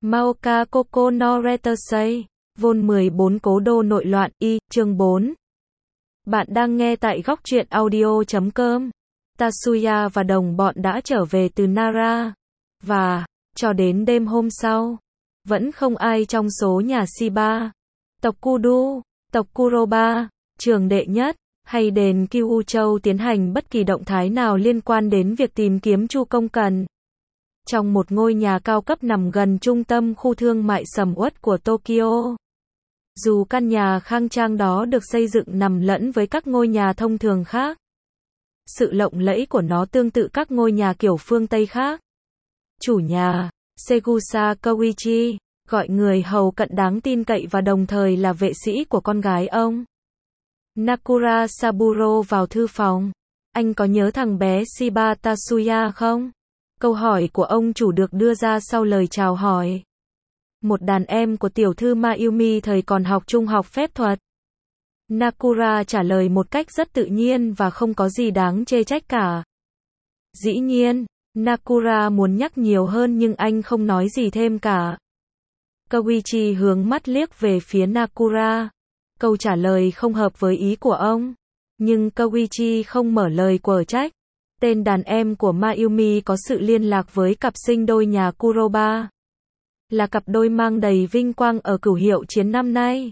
Maoka Koko no Retersei, Vol 14 Cố đô nội loạn, chương 4. Bạn đang nghe tại góc truyện audio.com. Tatsuya và đồng bọn đã trở về từ Nara. Và, cho đến đêm hôm sau, vẫn không ai trong số nhà Shiba, tộc Kudu, tộc Kuroba, trường đệ nhất, hay đền Kyūchou tiến hành bất kỳ động thái nào liên quan đến việc tìm kiếm Chu Công Cần. Trong một ngôi nhà cao cấp nằm gần trung tâm khu thương mại sầm uất của Tokyo. Dù căn nhà khang trang đó được xây dựng nằm lẫn với các ngôi nhà thông thường khác, sự lộng lẫy của nó tương tự các ngôi nhà kiểu phương Tây khác. Chủ nhà, Segusa Koichi, gọi người hầu cận đáng tin cậy và đồng thời là vệ sĩ của con gái ông, Nakura Saburo vào thư phòng. Anh có nhớ thằng bé Shiba Tatsuya không? Câu hỏi của ông chủ được đưa ra sau lời chào hỏi. Một đàn em của tiểu thư Mayumi thời còn học trung học phép thuật. Nakura trả lời một cách rất tự nhiên và không có gì đáng chê trách cả. Dĩ nhiên, Nakura muốn nhắc nhiều hơn nhưng anh không nói gì thêm cả. Koichi hướng mắt liếc về phía Nakura. Câu trả lời không hợp với ý của ông. Nhưng Koichi không mở lời quở trách. Tên đàn em của Mayumi có sự liên lạc với cặp sinh đôi nhà Kuroba. Là cặp đôi mang đầy vinh quang ở cửu hiệu chiến năm nay.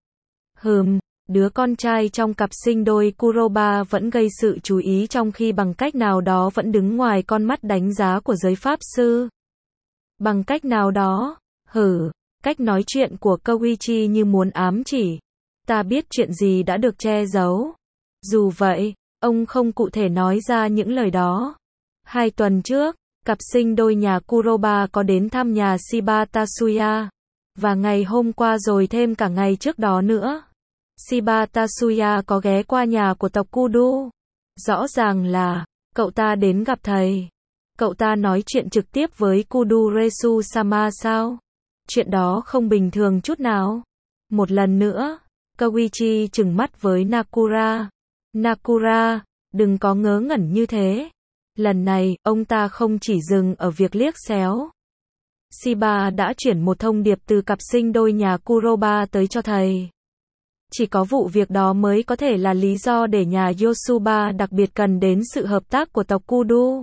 Đứa con trai trong cặp sinh đôi Kuroba vẫn gây sự chú ý trong khi bằng cách nào đó vẫn đứng ngoài con mắt đánh giá của giới pháp sư. Bằng cách nào đó, cách nói chuyện của Koichi như muốn ám chỉ. Ta biết chuyện gì đã được che giấu. Dù vậy, ông không cụ thể nói ra những lời đó. 2 tuần trước, cặp sinh đôi nhà Kuroba có đến thăm nhà Shiba Tatsuya. Và ngày hôm qua rồi thêm cả ngày trước đó nữa. Shiba Tatsuya có ghé qua nhà của tộc Kudu. Rõ ràng là, cậu ta đến gặp thầy. Cậu ta nói chuyện trực tiếp với Kudu Resu-sama sao? Chuyện đó không bình thường chút nào. Một lần nữa, Koichi trừng mắt với Nakura. Nakura, đừng có ngớ ngẩn như thế. Lần này, ông ta không chỉ dừng ở việc liếc xéo. Shiba đã chuyển một thông điệp từ cặp sinh đôi nhà Kuroba tới cho thầy. Chỉ có vụ việc đó mới có thể là lý do để nhà Yosuba đặc biệt cần đến sự hợp tác của tộc Kudu.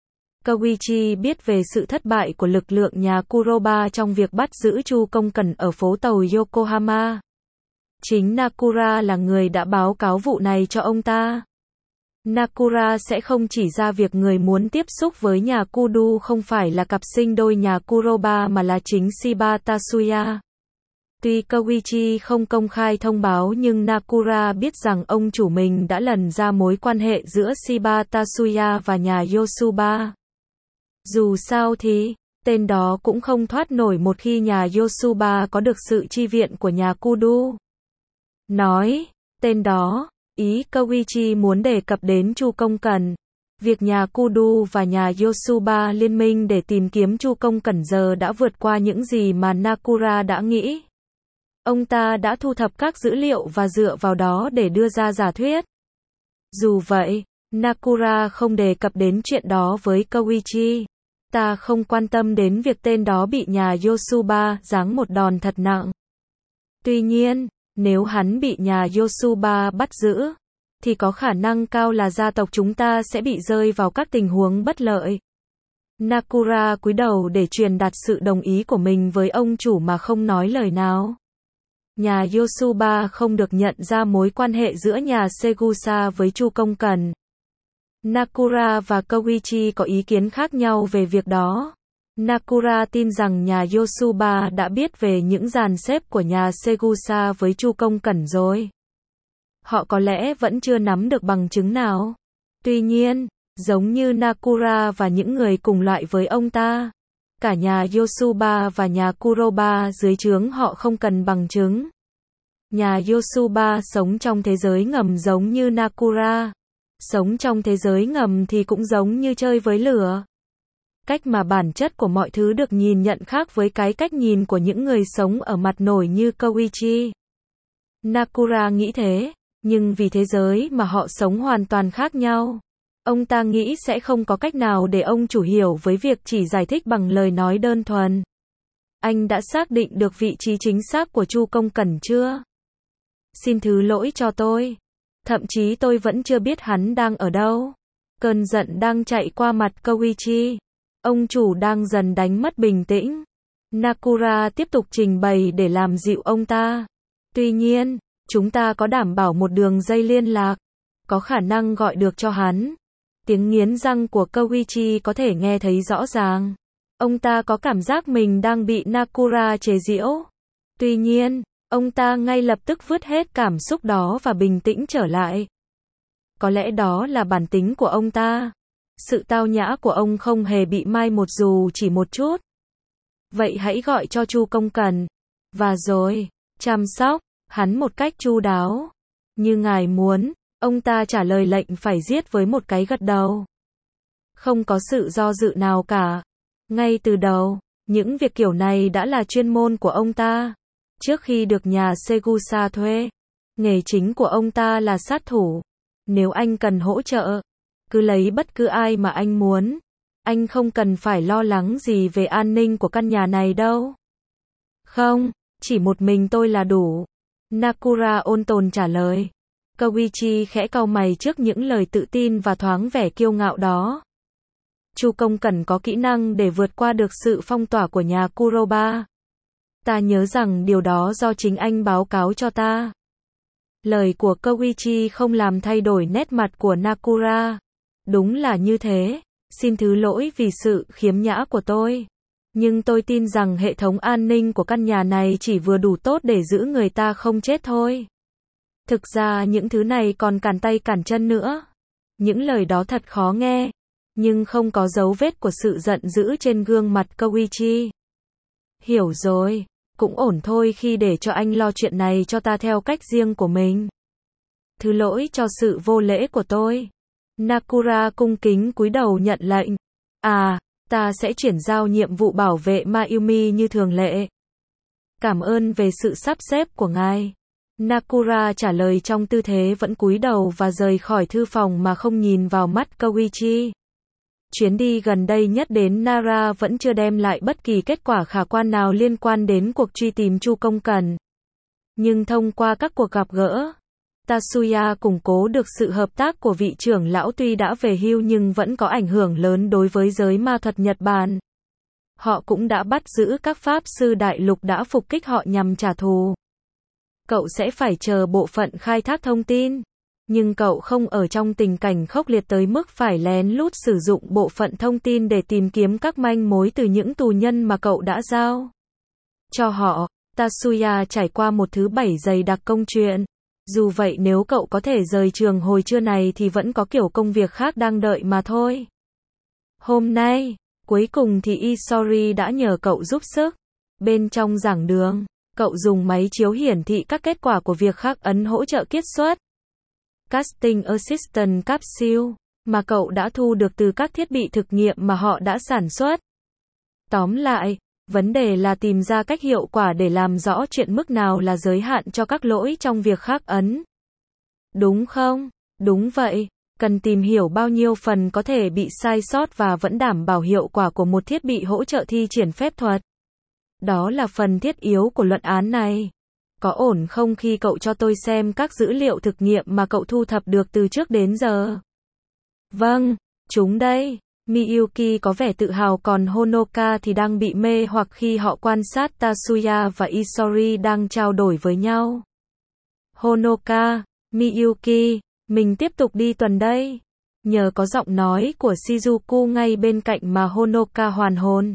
Koichi biết về sự thất bại của lực lượng nhà Kuroba trong việc bắt giữ Chu Công Cần ở phố tàu Yokohama. Chính Nakura là người đã báo cáo vụ này cho ông ta. Nakura sẽ không chỉ ra việc người muốn tiếp xúc với nhà Kudu không phải là cặp sinh đôi nhà Kuroba mà là chính Shiba Tatsuya. Tuy Koichi không công khai thông báo nhưng Nakura biết rằng ông chủ mình đã lần ra mối quan hệ giữa Shiba Tatsuya và nhà Yosuba. Dù sao thì, tên đó cũng không thoát nổi một khi nhà Yosuba có được sự chi viện của nhà Kudu. Nói, tên đó, ý Koichi muốn đề cập đến Chu Công Cần. Việc nhà Kudu và nhà Yosuba liên minh để tìm kiếm Chu Công Cần giờ đã vượt qua những gì mà Nakura đã nghĩ. Ông ta đã thu thập các dữ liệu và dựa vào đó để đưa ra giả thuyết. Dù vậy, Nakura không đề cập đến chuyện đó với Koichi. Ta không quan tâm đến việc tên đó bị nhà Yosuba giáng một đòn thật nặng. Tuy nhiên, nếu hắn bị nhà Yosuba bắt giữ, thì có khả năng cao là gia tộc chúng ta sẽ bị rơi vào các tình huống bất lợi. Nakura cúi đầu để truyền đạt sự đồng ý của mình với ông chủ mà không nói lời nào. Nhà Yosuba không được nhận ra mối quan hệ giữa nhà Segusa với Chu Công Cần. Nakura và Koichi có ý kiến khác nhau về việc đó. Nakura tin rằng nhà Yosuba đã biết về những dàn xếp của nhà Segusa với Chu Công Cần rồi. Họ có lẽ vẫn chưa nắm được bằng chứng nào. Tuy nhiên, giống như Nakura và những người cùng loại với ông ta, cả nhà Yosuba và nhà Kuroba dưới trướng họ không cần bằng chứng. Nhà Yosuba sống trong thế giới ngầm giống như Nakura. Sống trong thế giới ngầm thì cũng giống như chơi với lửa. Cách mà bản chất của mọi thứ được nhìn nhận khác với cái cách nhìn của những người sống ở mặt nổi như Koichi. Nakura nghĩ thế, nhưng vì thế giới mà họ sống hoàn toàn khác nhau. Ông ta nghĩ sẽ không có cách nào để ông chủ hiểu với việc chỉ giải thích bằng lời nói đơn thuần. Anh đã xác định được vị trí chính xác của Chu Công Cẩn chưa? Xin thứ lỗi cho tôi. Thậm chí tôi vẫn chưa biết hắn đang ở đâu. Cơn giận đang chạy qua mặt Koichi. Ông chủ đang dần đánh mất bình tĩnh. Nakura tiếp tục trình bày để làm dịu ông ta. Tuy nhiên, chúng ta có đảm bảo một đường dây liên lạc. Có khả năng gọi được cho hắn. Tiếng nghiến răng của Koichi có thể nghe thấy rõ ràng. Ông ta có cảm giác mình đang bị Nakura chế giễu. Tuy nhiên, ông ta ngay lập tức vứt hết cảm xúc đó và bình tĩnh trở lại. Có lẽ đó là bản tính của ông ta. Sự tao nhã của ông không hề bị mai một dù chỉ một chút. Vậy hãy gọi cho Chu Công Cẩn. Và rồi, chăm sóc hắn một cách chu đáo. Như ngài muốn, ông ta trả lời lệnh phải giết với một cái gật đầu. Không có sự do dự nào cả. Ngay từ đầu, những việc kiểu này đã là chuyên môn của ông ta. Trước khi được nhà Segusa thuê, nghề chính của ông ta là sát thủ. Nếu anh cần hỗ trợ, cứ lấy bất cứ ai mà anh muốn. Anh không cần phải lo lắng gì về an ninh của căn nhà này đâu. Không, chỉ một mình tôi là đủ. Nakura ôn tồn trả lời. Koichi khẽ cau mày trước những lời tự tin và thoáng vẻ kiêu ngạo đó. Chu Công Cẩn có kỹ năng để vượt qua được sự phong tỏa của nhà Kuroba. Ta nhớ rằng điều đó do chính anh báo cáo cho ta. Lời của Koichi không làm thay đổi nét mặt của Nakura. Đúng là như thế. Xin thứ lỗi vì sự khiếm nhã của tôi. Nhưng tôi tin rằng hệ thống an ninh của căn nhà này chỉ vừa đủ tốt để giữ người ta không chết thôi. Thực ra những thứ này còn cản tay cản chân nữa. Những lời đó thật khó nghe. Nhưng không có dấu vết của sự giận dữ trên gương mặt Koichi. Hiểu rồi. Cũng ổn thôi khi để cho anh lo chuyện này cho ta theo cách riêng của mình. Thứ lỗi cho sự vô lễ của tôi. Nakura cung kính cúi đầu nhận lệnh. Ta sẽ chuyển giao nhiệm vụ bảo vệ Mayumi như thường lệ. Cảm ơn về sự sắp xếp của ngài. Nakura trả lời trong tư thế vẫn cúi đầu và rời khỏi thư phòng mà không nhìn vào mắt Koichi. Chuyến đi gần đây nhất đến Nara vẫn chưa đem lại bất kỳ kết quả khả quan nào liên quan đến cuộc truy tìm Chu Công Cẩn. Nhưng thông qua các cuộc gặp gỡ, Tatsuya củng cố được sự hợp tác của vị trưởng lão tuy đã về hưu nhưng vẫn có ảnh hưởng lớn đối với giới ma thuật Nhật Bản. Họ cũng đã bắt giữ các pháp sư đại lục đã phục kích họ nhằm trả thù. Cậu sẽ phải chờ bộ phận khai thác thông tin. Nhưng cậu không ở trong tình cảnh khốc liệt tới mức phải lén lút sử dụng bộ phận thông tin để tìm kiếm các manh mối từ những tù nhân mà cậu đã giao cho họ. Tatsuya trải qua một thứ 7 dày đặc công chuyện. Dù vậy nếu cậu có thể rời trường hồi trưa này thì vẫn có kiểu công việc khác đang đợi mà thôi. Hôm nay, cuối cùng thì Isori đã nhờ cậu giúp sức. Bên trong giảng đường, cậu dùng máy chiếu hiển thị các kết quả của việc khắc ấn hỗ trợ kiết xuất. Casting Assistant Capsule, mà cậu đã thu được từ các thiết bị thực nghiệm mà họ đã sản xuất. Tóm lại, vấn đề là tìm ra cách hiệu quả để làm rõ chuyện mức nào là giới hạn cho các lỗi trong việc khắc ấn. Đúng không? Đúng vậy. Cần tìm hiểu bao nhiêu phần có thể bị sai sót và vẫn đảm bảo hiệu quả của một thiết bị hỗ trợ thi triển phép thuật. Đó là phần thiết yếu của luận án này. Có ổn không khi cậu cho tôi xem các dữ liệu thực nghiệm mà cậu thu thập được từ trước đến giờ? Vâng, chúng đây. Miyuki có vẻ tự hào còn Honoka thì đang bị mê hoặc khi họ quan sát Tatsuya và Isori đang trao đổi với nhau. Honoka, Miyuki, mình tiếp tục đi tuần đây. Nhờ có giọng nói của Shizuku ngay bên cạnh mà Honoka hoàn hồn.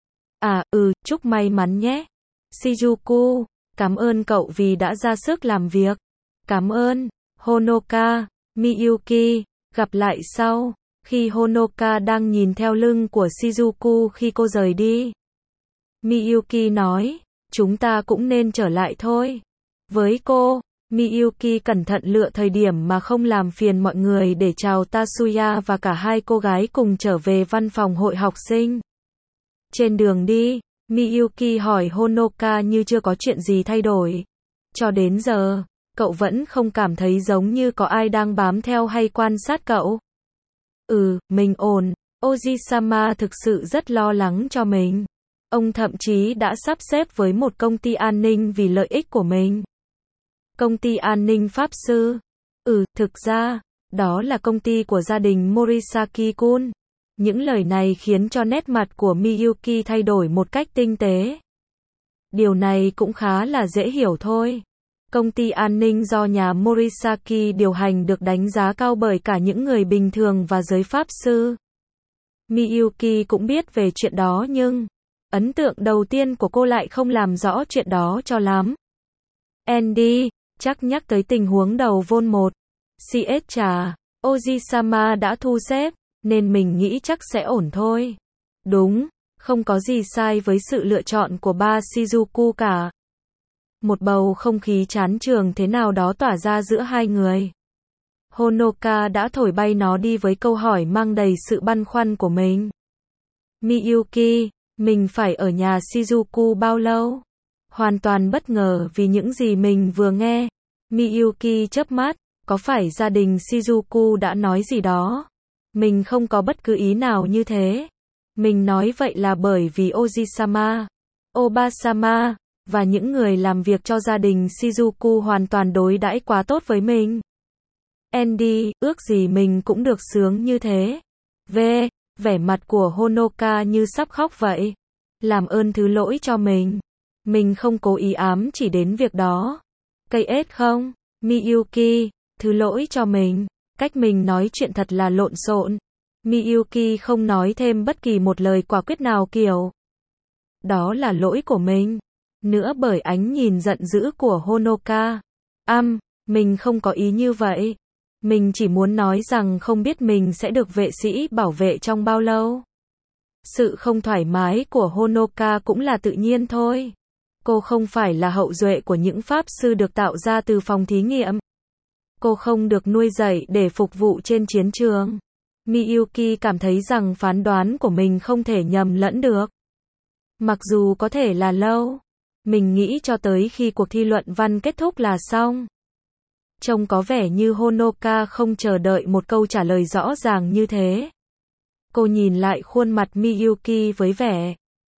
Chúc may mắn nhé. Shizuku, cảm ơn cậu vì đã ra sức làm việc. Cảm ơn, Honoka, Miyuki, gặp lại sau. Khi Honoka đang nhìn theo lưng của Shizuku khi cô rời đi, Miyuki nói, chúng ta cũng nên trở lại thôi. Với cô, Miyuki cẩn thận lựa thời điểm mà không làm phiền mọi người để chào Tatsuya và cả hai cô gái cùng trở về văn phòng hội học sinh. Trên đường đi, Miyuki hỏi Honoka như chưa có chuyện gì thay đổi. Cho đến giờ, cậu vẫn không cảm thấy giống như có ai đang bám theo hay quan sát cậu. Mình ổn. Oji-sama thực sự rất lo lắng cho mình. Ông thậm chí đã sắp xếp với một công ty an ninh vì lợi ích của mình. Công ty an ninh Pháp Sư? Thực ra, đó là công ty của gia đình Morisaki-kun. Những lời này khiến cho nét mặt của Miyuki thay đổi một cách tinh tế. Điều này cũng khá là dễ hiểu thôi. Công ty an ninh do nhà Morisaki điều hành được đánh giá cao bởi cả những người bình thường và giới Pháp Sư. Miyuki cũng biết về chuyện đó nhưng ấn tượng đầu tiên của cô lại không làm rõ chuyện đó cho lắm. Andy, chắc nhắc tới tình huống đầu Vol 1. CS trà, Oji-sama đã thu xếp, nên mình nghĩ chắc sẽ ổn thôi. Đúng, không có gì sai với sự lựa chọn của ba Shizuku cả. Một bầu không khí chán chường thế nào đó tỏa ra giữa hai người. Honoka đã thổi bay nó đi với câu hỏi mang đầy sự băn khoăn của mình. Miyuki, mình phải ở nhà Shizuku bao lâu? Hoàn toàn bất ngờ vì những gì mình vừa nghe. Miyuki chớp mắt, có phải gia đình Shizuku đã nói gì đó? Mình không có bất cứ ý nào như thế. Mình nói vậy là bởi vì Oji-sama, Oba-sama, và những người làm việc cho gia đình Shizuku hoàn toàn đối đãi quá tốt với mình. Andy, ước gì mình cũng được sướng như thế. Vẻ mặt của Honoka như sắp khóc vậy. Làm ơn thứ lỗi cho mình. Mình không cố ý ám chỉ đến việc đó. Cây ếch không? Miyuki, thứ lỗi cho mình. Cách mình nói chuyện thật là lộn xộn. Miyuki không nói thêm bất kỳ một lời quả quyết nào kiểu. Đó là lỗi của mình. Nữa bởi ánh nhìn giận dữ của Honoka. Mình không có ý như vậy. Mình chỉ muốn nói rằng không biết mình sẽ được vệ sĩ bảo vệ trong bao lâu. Sự không thoải mái của Honoka cũng là tự nhiên thôi. Cô không phải là hậu duệ của những pháp sư được tạo ra từ phòng thí nghiệm. Cô không được nuôi dạy để phục vụ trên chiến trường. Miyuki cảm thấy rằng phán đoán của mình không thể nhầm lẫn được. Mặc dù có thể là lâu. Mình nghĩ cho tới khi cuộc thi luận văn kết thúc là xong. Trông có vẻ như Honoka không chờ đợi một câu trả lời rõ ràng như thế. Cô nhìn lại khuôn mặt Miyuki với vẻ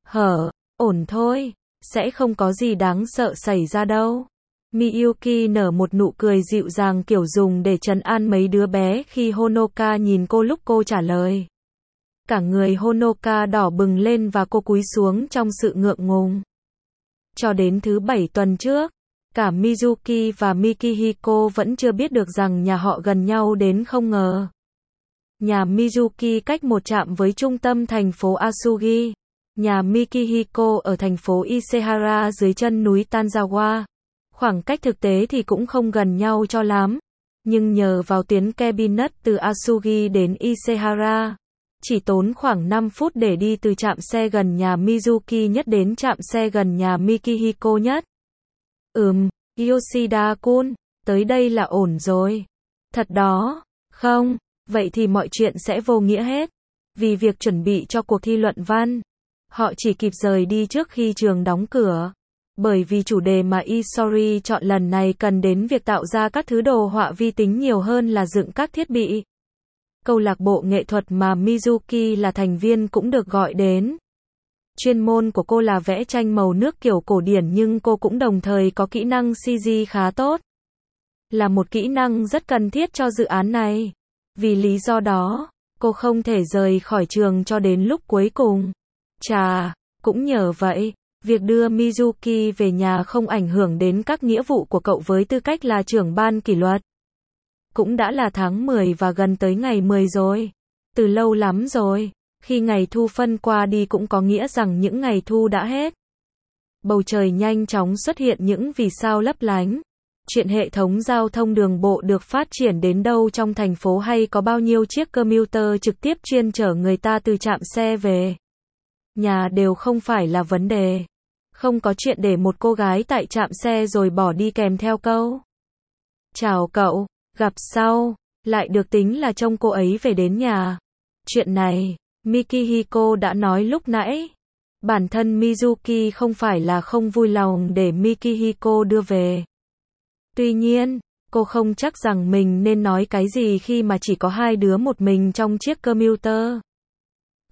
ổn thôi, sẽ không có gì đáng sợ xảy ra đâu. Miyuki nở một nụ cười dịu dàng kiểu dùng để trấn an mấy đứa bé khi Honoka nhìn cô lúc cô trả lời. Cả người Honoka đỏ bừng lên và cô cúi xuống trong sự ngượng ngùng. Cho đến thứ 7 tuần trước, cả Mizuki và Mikihiko vẫn chưa biết được rằng nhà họ gần nhau đến không ngờ. Nhà Mizuki cách một trạm với trung tâm thành phố Asugi. Nhà Mikihiko ở thành phố Isehara dưới chân núi Tanzawa. Khoảng cách thực tế thì cũng không gần nhau cho lắm. Nhưng nhờ vào tuyến cabinet từ Asugi đến Isehara, chỉ tốn khoảng 5 phút để đi từ trạm xe gần nhà Mizuki nhất đến trạm xe gần nhà Mikihiko nhất. Yoshida-kun, tới đây là ổn rồi. Thật đó, không, vậy thì mọi chuyện sẽ vô nghĩa hết. Vì việc chuẩn bị cho cuộc thi luận văn, họ chỉ kịp rời đi trước khi trường đóng cửa. Bởi vì chủ đề mà Isori chọn lần này cần đến việc tạo ra các thứ đồ họa vi tính nhiều hơn là dựng các thiết bị. Câu lạc bộ nghệ thuật mà Mizuki là thành viên cũng được gọi đến. Chuyên môn của cô là vẽ tranh màu nước kiểu cổ điển nhưng cô cũng đồng thời có kỹ năng CG khá tốt. Là một kỹ năng rất cần thiết cho dự án này. Vì lý do đó, cô không thể rời khỏi trường cho đến lúc cuối cùng. Cũng nhờ vậy, việc đưa Mizuki về nhà không ảnh hưởng đến các nghĩa vụ của cậu với tư cách là trưởng ban kỷ luật. Cũng đã là tháng 10 và gần tới ngày 10 rồi. Từ lâu lắm rồi. Khi ngày thu phân qua đi cũng có nghĩa rằng những ngày thu đã hết. Bầu trời nhanh chóng xuất hiện những vì sao lấp lánh. Chuyện hệ thống giao thông đường bộ được phát triển đến đâu trong thành phố hay có bao nhiêu chiếc commuter trực tiếp chuyên chở người ta từ trạm xe về nhà đều không phải là vấn đề. Không có chuyện để một cô gái tại trạm xe rồi bỏ đi kèm theo câu chào cậu, gặp sau, lại được tính là trông cô ấy về đến nhà. Chuyện này, Mikihiko đã nói lúc nãy. Bản thân Mizuki không phải là không vui lòng để Mikihiko đưa về. Tuy nhiên, cô không chắc rằng mình nên nói cái gì khi mà chỉ có hai đứa một mình trong chiếc commuter.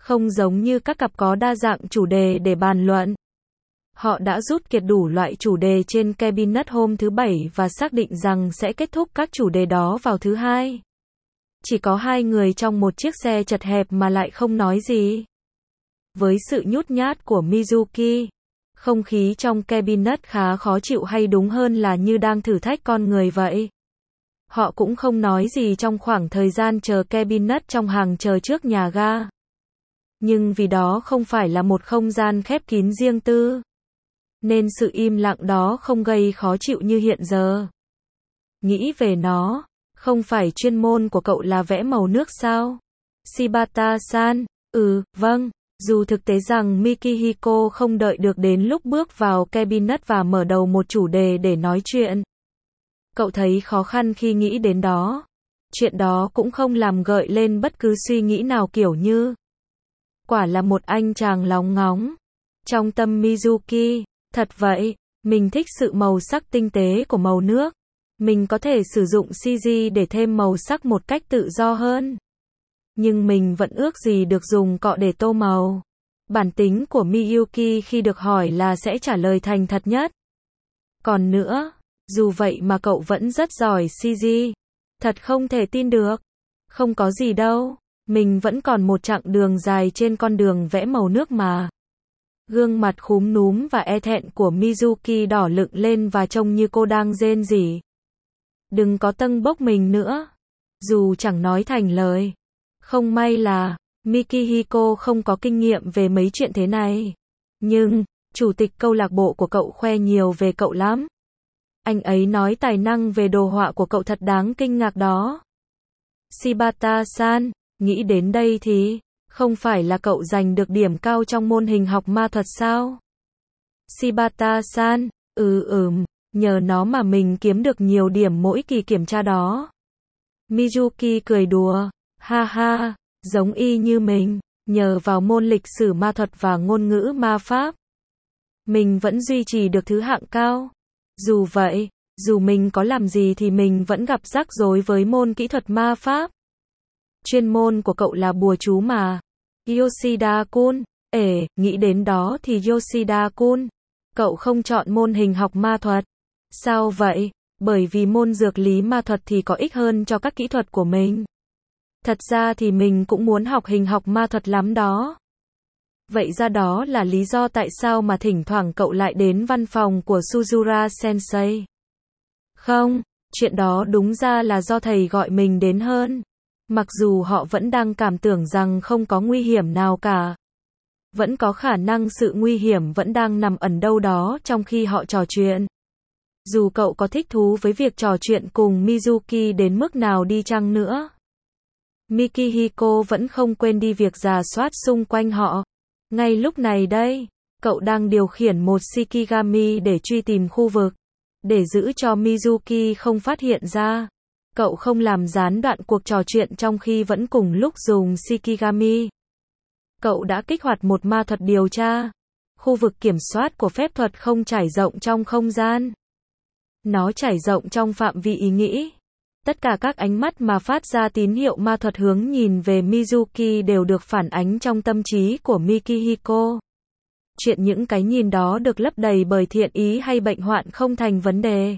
Không giống như các cặp có đa dạng chủ đề để bàn luận. Họ đã rút kiệt đủ loại chủ đề trên Cabinet hôm thứ Bảy và xác định rằng sẽ kết thúc các chủ đề đó vào thứ Hai. Chỉ có hai người trong một chiếc xe chật hẹp mà lại không nói gì. Với sự nhút nhát của Mizuki, không khí trong Cabinet khá khó chịu, hay đúng hơn là như đang thử thách con người vậy. Họ cũng không nói gì trong khoảng thời gian chờ Cabinet trong hàng chờ trước nhà ga. Nhưng vì đó không phải là một không gian khép kín riêng tư, nên sự im lặng đó không gây khó chịu như hiện giờ. Nghĩ về nó, không phải chuyên môn của cậu là vẽ màu nước sao? Shibata-san, vâng. Dù thực tế rằng Mikihiko không đợi được đến lúc bước vào Cabinet và mở đầu một chủ đề để nói chuyện. Cậu thấy khó khăn khi nghĩ đến đó. Chuyện đó cũng không làm gợi lên bất cứ suy nghĩ nào kiểu như quả là một anh chàng lóng ngóng. Trong tâm Mizuki, thật vậy, mình thích sự màu sắc tinh tế của màu nước. Mình có thể sử dụng CG để thêm màu sắc một cách tự do hơn. Nhưng mình vẫn ước gì được dùng cọ để tô màu. Bản tính của Miyuki khi được hỏi là sẽ trả lời thành thật nhất. Còn nữa, dù vậy mà cậu vẫn rất giỏi CG. Thật không thể tin được. Không có gì đâu, mình vẫn còn một chặng đường dài trên con đường vẽ màu nước mà. Gương mặt khúm núm và e thẹn của Mizuki đỏ lựng lên và trông như cô đang rên rỉ. Đừng có tâng bốc mình nữa. Dù chẳng nói thành lời. Không may là Mikihiko không có kinh nghiệm về mấy chuyện thế này. Nhưng, chủ tịch câu lạc bộ của cậu khoe nhiều về cậu lắm. Anh ấy nói tài năng về đồ họa của cậu thật đáng kinh ngạc đó. Shibata-san, nghĩ đến đây thì, không phải là cậu giành được điểm cao trong môn hình học ma thuật sao? Shibata-san, nhờ nó mà mình kiếm được nhiều điểm mỗi kỳ kiểm tra đó. Mizuki cười đùa, ha ha, giống y như mình, nhờ vào môn lịch sử ma thuật và ngôn ngữ ma pháp. Mình vẫn duy trì được thứ hạng cao. Dù vậy, dù mình có làm gì thì mình vẫn gặp rắc rối với môn kỹ thuật ma pháp. Chuyên môn của cậu là bùa chú mà. Yoshida-kun, nghĩ đến đó thì Yoshida-kun, cậu không chọn môn hình học ma thuật. Sao vậy? Bởi vì môn dược lý ma thuật thì có ích hơn cho các kỹ thuật của mình. Thật ra thì mình cũng muốn học hình học ma thuật lắm đó. Vậy ra đó là lý do tại sao mà thỉnh thoảng cậu lại đến văn phòng của Suzura Sensei. Không, chuyện đó đúng ra là do thầy gọi mình đến hơn. Mặc dù họ vẫn đang cảm tưởng rằng không có nguy hiểm nào cả. Vẫn có khả năng sự nguy hiểm vẫn đang nằm ẩn đâu đó trong khi họ trò chuyện. Dù cậu có thích thú với việc trò chuyện cùng Mizuki đến mức nào đi chăng nữa. Mikihiko vẫn không quên đi việc rà soát xung quanh họ. Ngay lúc này đây, cậu đang điều khiển một Shikigami để truy tìm khu vực. Để giữ cho Mizuki không phát hiện ra. Cậu không làm gián đoạn cuộc trò chuyện trong khi vẫn cùng lúc dùng Shikigami. Cậu đã kích hoạt một ma thuật điều tra. Khu vực kiểm soát của phép thuật không trải rộng trong không gian. Nó trải rộng trong phạm vi ý nghĩ. Tất cả các ánh mắt mà phát ra tín hiệu ma thuật hướng nhìn về Mizuki đều được phản ánh trong tâm trí của Mikihiko. Chuyện những cái nhìn đó được lấp đầy bởi thiện ý hay bệnh hoạn không thành vấn đề.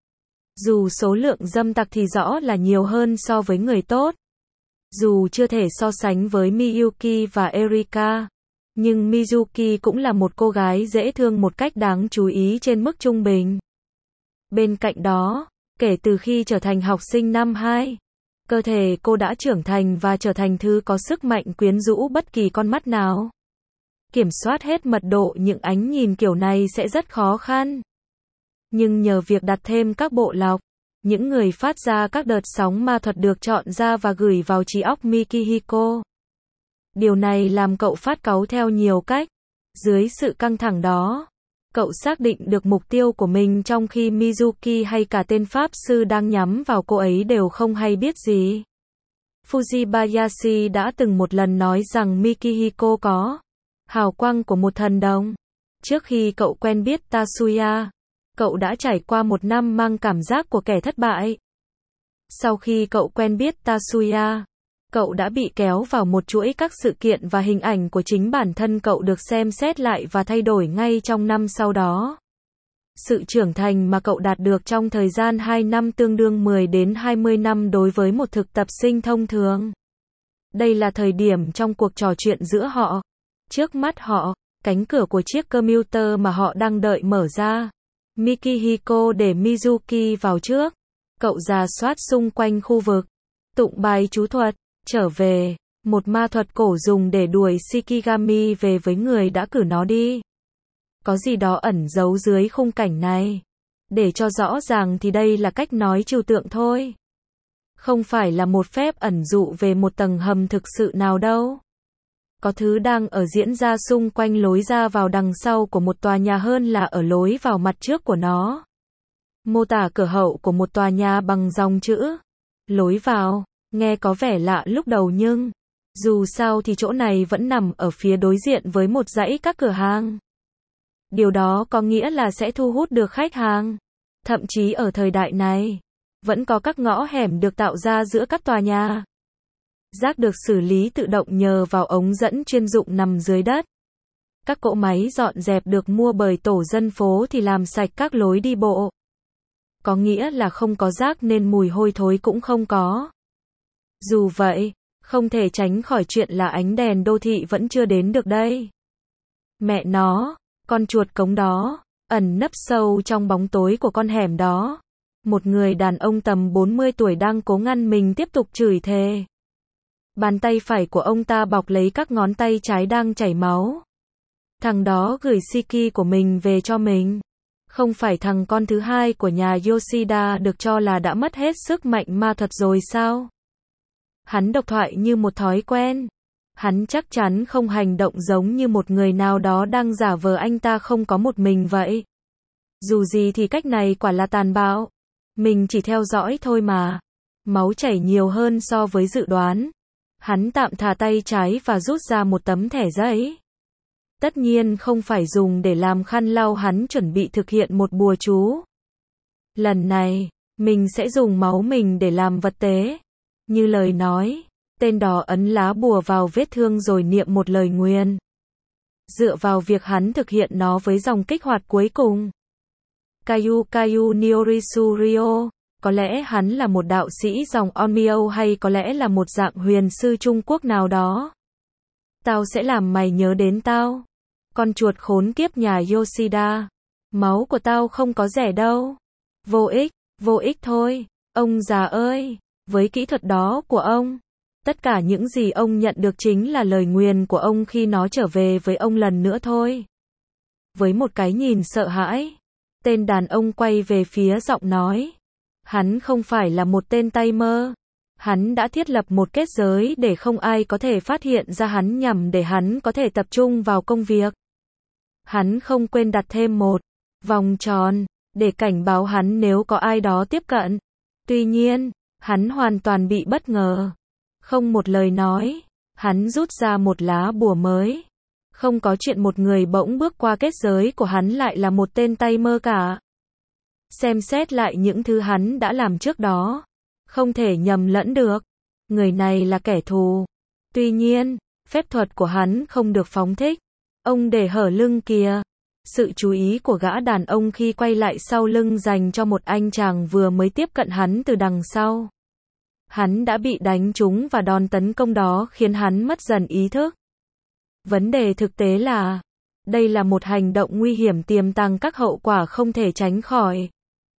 Dù số lượng dâm tặc thì rõ là nhiều hơn so với người tốt. Dù chưa thể so sánh với Miyuki và Erika, nhưng Mizuki cũng là một cô gái dễ thương một cách đáng chú ý trên mức trung bình. Bên cạnh đó, kể từ khi trở thành học sinh năm 2, cơ thể cô đã trưởng thành và trở thành thứ có sức mạnh quyến rũ bất kỳ con mắt nào. Kiểm soát hết mật độ những ánh nhìn kiểu này sẽ rất khó khăn. Nhưng nhờ việc đặt thêm các bộ lọc, những người phát ra các đợt sóng ma thuật được chọn ra và gửi vào trí óc Mikihiko. Điều này làm cậu phát cáu theo nhiều cách. Dưới sự căng thẳng đó, cậu xác định được mục tiêu của mình trong khi Mizuki hay cả tên pháp sư đang nhắm vào cô ấy đều không hay biết gì. Fujibayashi đã từng một lần nói rằng Mikihiko có hào quang của một thần đồng. Trước khi cậu quen biết Tatsuya, cậu đã trải qua một năm mang cảm giác của kẻ thất bại. Sau khi cậu quen biết Tatsuya, cậu đã bị kéo vào một chuỗi các sự kiện và hình ảnh của chính bản thân cậu được xem xét lại và thay đổi ngay trong năm sau đó. Sự trưởng thành mà cậu đạt được trong thời gian 2 năm tương đương 10 đến 20 năm đối với một thực tập sinh thông thường. Đây là thời điểm trong cuộc trò chuyện giữa họ. Trước mắt họ, cánh cửa của chiếc commuter mà họ đang đợi mở ra. Mikihiko để Mizuki vào trước. Cậu rà soát xung quanh khu vực. Tụng bài chú thuật. Trở về. Một ma thuật cổ dùng để đuổi Shikigami về với người đã cử nó đi. Có gì đó ẩn giấu dưới khung cảnh này. Để cho rõ ràng thì đây là cách nói trừu tượng thôi. Không phải là một phép ẩn dụ về một tầng hầm thực sự nào đâu. Có thứ đang ở diễn ra xung quanh lối ra vào đằng sau của một tòa nhà hơn là ở lối vào mặt trước của nó. Mô tả cửa hậu của một tòa nhà bằng dòng chữ. Lối vào, nghe có vẻ lạ lúc đầu nhưng, dù sao thì chỗ này vẫn nằm ở phía đối diện với một dãy các cửa hàng. Điều đó có nghĩa là sẽ thu hút được khách hàng. Thậm chí ở thời đại này, vẫn có các ngõ hẻm được tạo ra giữa các tòa nhà. Rác được xử lý tự động nhờ vào ống dẫn chuyên dụng nằm dưới đất. Các cỗ máy dọn dẹp được mua bởi tổ dân phố thì làm sạch các lối đi bộ. Có nghĩa là không có rác nên mùi hôi thối cũng không có. Dù vậy, không thể tránh khỏi chuyện là ánh đèn đô thị vẫn chưa đến được đây. Mẹ nó, con chuột cống đó, ẩn nấp sâu trong bóng tối của con hẻm đó. Một người đàn ông tầm 40 tuổi đang cố ngăn mình tiếp tục chửi thề. Bàn tay phải của ông ta bọc lấy các ngón tay trái đang chảy máu. Thằng đó gửi Shiki của mình về cho mình. Không phải thằng con thứ hai của nhà Yoshida được cho là đã mất hết sức mạnh ma thuật rồi sao? Hắn độc thoại như một thói quen. Hắn chắc chắn không hành động giống như một người nào đó đang giả vờ anh ta không có một mình vậy. Dù gì thì cách này quả là tàn bạo. Mình chỉ theo dõi thôi mà. Máu chảy nhiều hơn so với dự đoán. Hắn tạm thả tay trái và rút ra một tấm thẻ giấy. Tất nhiên không phải dùng để làm khăn lau, hắn chuẩn bị thực hiện một bùa chú. Lần này, mình sẽ dùng máu mình để làm vật tế. Như lời nói, tên đó ấn lá bùa vào vết thương rồi niệm một lời nguyền. Dựa vào việc hắn thực hiện nó với dòng kích hoạt cuối cùng. Kayu Kayu Nyorisu Ryo. Có lẽ hắn là một đạo sĩ dòng Onmyo hay có lẽ là một dạng huyền sư Trung Quốc nào đó. Tao sẽ làm mày nhớ đến tao. Con chuột khốn kiếp nhà Yoshida. Máu của tao không có rẻ đâu. Vô ích thôi. Ông già ơi, với kỹ thuật đó của ông, tất cả những gì ông nhận được chính là lời nguyền của ông khi nó trở về với ông lần nữa thôi. Với một cái nhìn sợ hãi, tên đàn ông quay về phía giọng nói. Hắn không phải là một tên tay mơ. Hắn đã thiết lập một kết giới để không ai có thể phát hiện ra hắn nhằm để hắn có thể tập trung vào công việc. Hắn không quên đặt thêm một vòng tròn để cảnh báo hắn nếu có ai đó tiếp cận. Tuy nhiên, hắn hoàn toàn bị bất ngờ. Không một lời nói, hắn rút ra một lá bùa mới. Không có chuyện một người bỗng bước qua kết giới của hắn lại là một tên tay mơ cả. Xem xét lại những thứ hắn đã làm trước đó, không thể nhầm lẫn được. Người này là kẻ thù. Tuy nhiên, phép thuật của hắn không được phóng thích. Ông để hở lưng kìa. Sự chú ý của gã đàn ông khi quay lại sau lưng dành cho một anh chàng vừa mới tiếp cận hắn từ đằng sau. Hắn đã bị đánh trúng và đòn tấn công đó khiến hắn mất dần ý thức. Vấn đề thực tế là, đây là một hành động nguy hiểm tiềm tàng các hậu quả không thể tránh khỏi.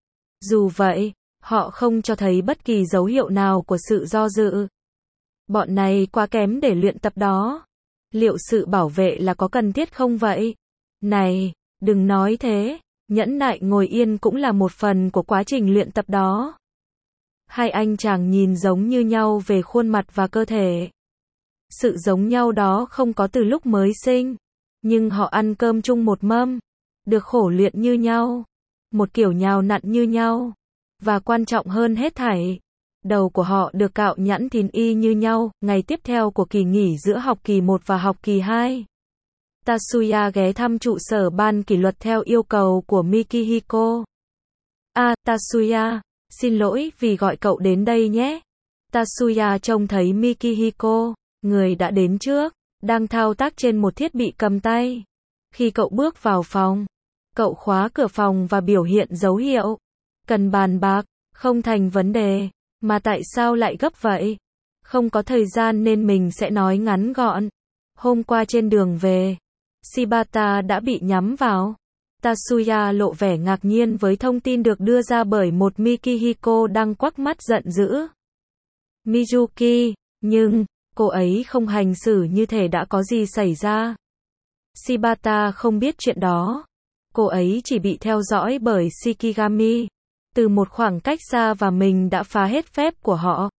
Dù vậy, họ không cho thấy bất kỳ dấu hiệu nào của sự do dự. Bọn này quá kém để luyện tập đó. Liệu sự bảo vệ là có cần thiết không vậy? Này, đừng nói thế. Nhẫn nại ngồi yên cũng là một phần của quá trình luyện tập đó. Hai anh chàng nhìn giống như nhau về khuôn mặt và cơ thể. Sự giống nhau đó không có từ lúc mới sinh. Nhưng họ ăn cơm chung một mâm. Được khổ luyện như nhau. Một kiểu nhào nặn như nhau. Và quan trọng hơn hết thảy, đầu của họ được cạo nhẵn thìn y như nhau. Ngày tiếp theo của kỳ nghỉ giữa học kỳ 1 và học kỳ 2. Tatsuya ghé thăm trụ sở ban kỷ luật theo yêu cầu của Mikihiko. Tatsuya, xin lỗi vì gọi cậu đến đây nhé. Tatsuya trông thấy Mikihiko, người đã đến trước, đang thao tác trên một thiết bị cầm tay. Khi cậu bước vào phòng, cậu khóa cửa phòng và biểu hiện dấu hiệu. Cần bàn bạc, không thành vấn đề. Mà tại sao lại gấp vậy? Không có thời gian nên mình sẽ nói ngắn gọn. Hôm qua trên đường về, Shibata đã bị nhắm vào. Tatsuya lộ vẻ ngạc nhiên với thông tin được đưa ra bởi một Mikihiko đang quắc mắt giận dữ. Mizuki, nhưng, cô ấy không hành xử như thể đã có gì xảy ra. Shibata không biết chuyện đó. Cô ấy chỉ bị theo dõi bởi Shikigami. Từ một khoảng cách xa và mình đã phá hết phép của họ.